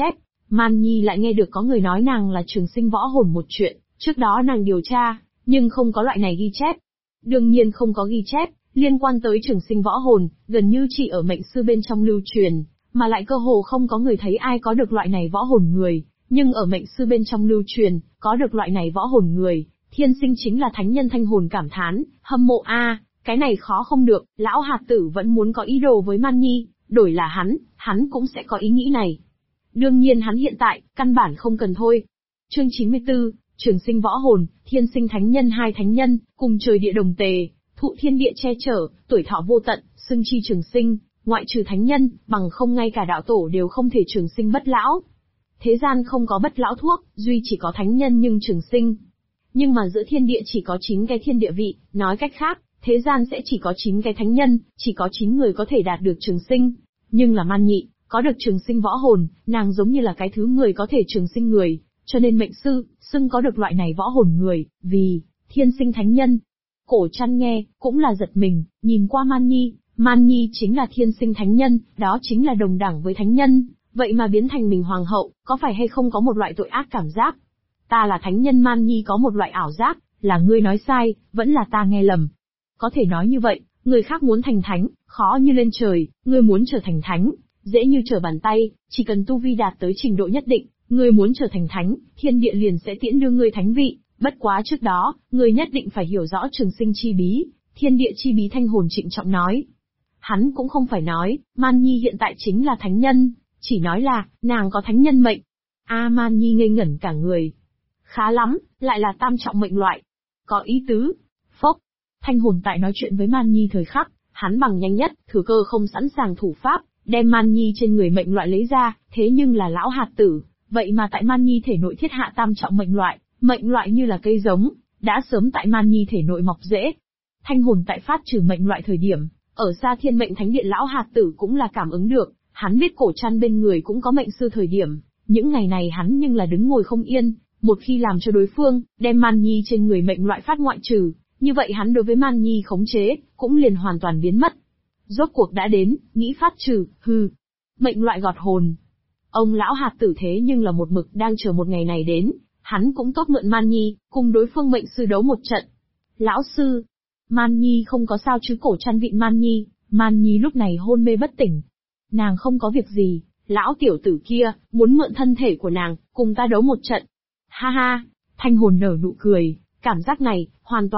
Speaker 1: Man Nhi lại nghe được có người nói nàng là trường sinh võ hồn một chuyện, trước đó nàng điều tra, nhưng không có loại này ghi chép. Đương nhiên không có ghi chép, liên quan tới trường sinh võ hồn, gần như chỉ ở mệnh sư bên trong lưu truyền, mà lại cơ hồ không có người thấy ai có được loại này võ hồn người, nhưng ở mệnh sư bên trong lưu truyền, có được loại này võ hồn người, thiên sinh chính là thánh nhân. Thanh hồn cảm thán, hâm mộ a, cái này khó không được, lão hạt tử vẫn muốn có ý đồ với Man Nhi, đổi là hắn cũng sẽ có ý nghĩ này. Đương nhiên hắn hiện tại, căn bản không cần thôi. Chương 94, Trường sinh võ hồn, thiên sinh thánh nhân. Hai thánh nhân, cùng trời địa đồng tề, thụ thiên địa che chở, tuổi thọ vô tận, xưng chi trường sinh, ngoại trừ thánh nhân, bằng không ngay cả đạo tổ đều không thể trường sinh bất lão. Thế gian không có bất lão thuốc, duy chỉ có thánh nhân nhưng trường sinh. Nhưng mà giữa thiên địa chỉ có 9 cái thiên địa vị, nói cách khác, thế gian sẽ chỉ có 9 cái thánh nhân, chỉ có 9 người có thể đạt được trường sinh. Nhưng là Man Nhị, có được trường sinh võ hồn, nàng giống như là cái thứ 10 có thể trường sinh người, cho nên mệnh sư, xưng có được loại này võ hồn người, vì, thiên sinh thánh nhân. Cổ Trăn nghe, cũng là giật mình, nhìn qua Man Nhi chính là thiên sinh thánh nhân, đó chính là đồng đẳng với thánh nhân, vậy mà biến thành mình hoàng hậu, có phải hay không có một loại tội ác cảm giác? Ta là thánh nhân. Man Nhi có một loại ảo giác, là ngươi nói sai, vẫn là ta nghe lầm. Có thể nói như vậy, người khác muốn thành thánh, khó như lên trời, ngươi muốn trở thành thánh, dễ như trở bàn tay, chỉ cần tu vi đạt tới trình độ nhất định, ngươi muốn trở thành thánh, thiên địa liền sẽ tiễn đưa ngươi thánh vị, bất quá trước đó, ngươi nhất định phải hiểu rõ trường sinh chi bí, thiên địa chi bí. Thanh hồn trịnh trọng nói. Hắn cũng không phải nói, Man Nhi hiện tại chính là thánh nhân, chỉ nói là, nàng có thánh nhân mệnh. Man Nhi ngây ngẩn cả người. Khá lắm, lại là tam trọng mệnh loại. Có ý tứ. Phốc. Thanh hồn tại nói chuyện với Man Nhi thời khắc, hắn bằng nhanh nhất, thừa cơ không sẵn sàng thủ pháp, đem Man Nhi trên người mệnh loại lấy ra, thế nhưng là lão hạt tử, vậy mà tại Man Nhi thể nội thiết hạ tam trọng mệnh loại như là cây giống, đã sớm tại Man Nhi thể nội mọc rễ. Thanh hồn tại phát trừ mệnh loại thời điểm, ở xa Thiên Mệnh Thánh Điện lão hạt tử cũng là cảm ứng được, hắn biết Cổ Trăn bên người cũng có mệnh sư thời điểm, những ngày này hắn nhưng là đứng ngồi không yên, một khi làm cho đối phương đem Man Nhi trên người mệnh loại phát ngoại trừ, như vậy hắn đối với Man Nhi khống chế cũng liền hoàn toàn biến mất. Rốt cuộc đã đến, nghĩ phát trừ, mệnh loại gọt hồn. Ông lão hạt tử thế nhưng là một mực đang chờ một ngày này đến, hắn cũng tốt mượn Man Nhi, cùng đối phương mệnh sư đấu một trận. Lão sư, Man Nhi không có sao chứ? Cổ Trăn vịn Man Nhi lúc này hôn mê bất tỉnh. Nàng không có việc gì, lão tiểu tử kia, muốn mượn thân thể của nàng, cùng ta đấu một trận. Ha ha, Thanh hồn nở nụ cười, cảm giác này, hoàn toàn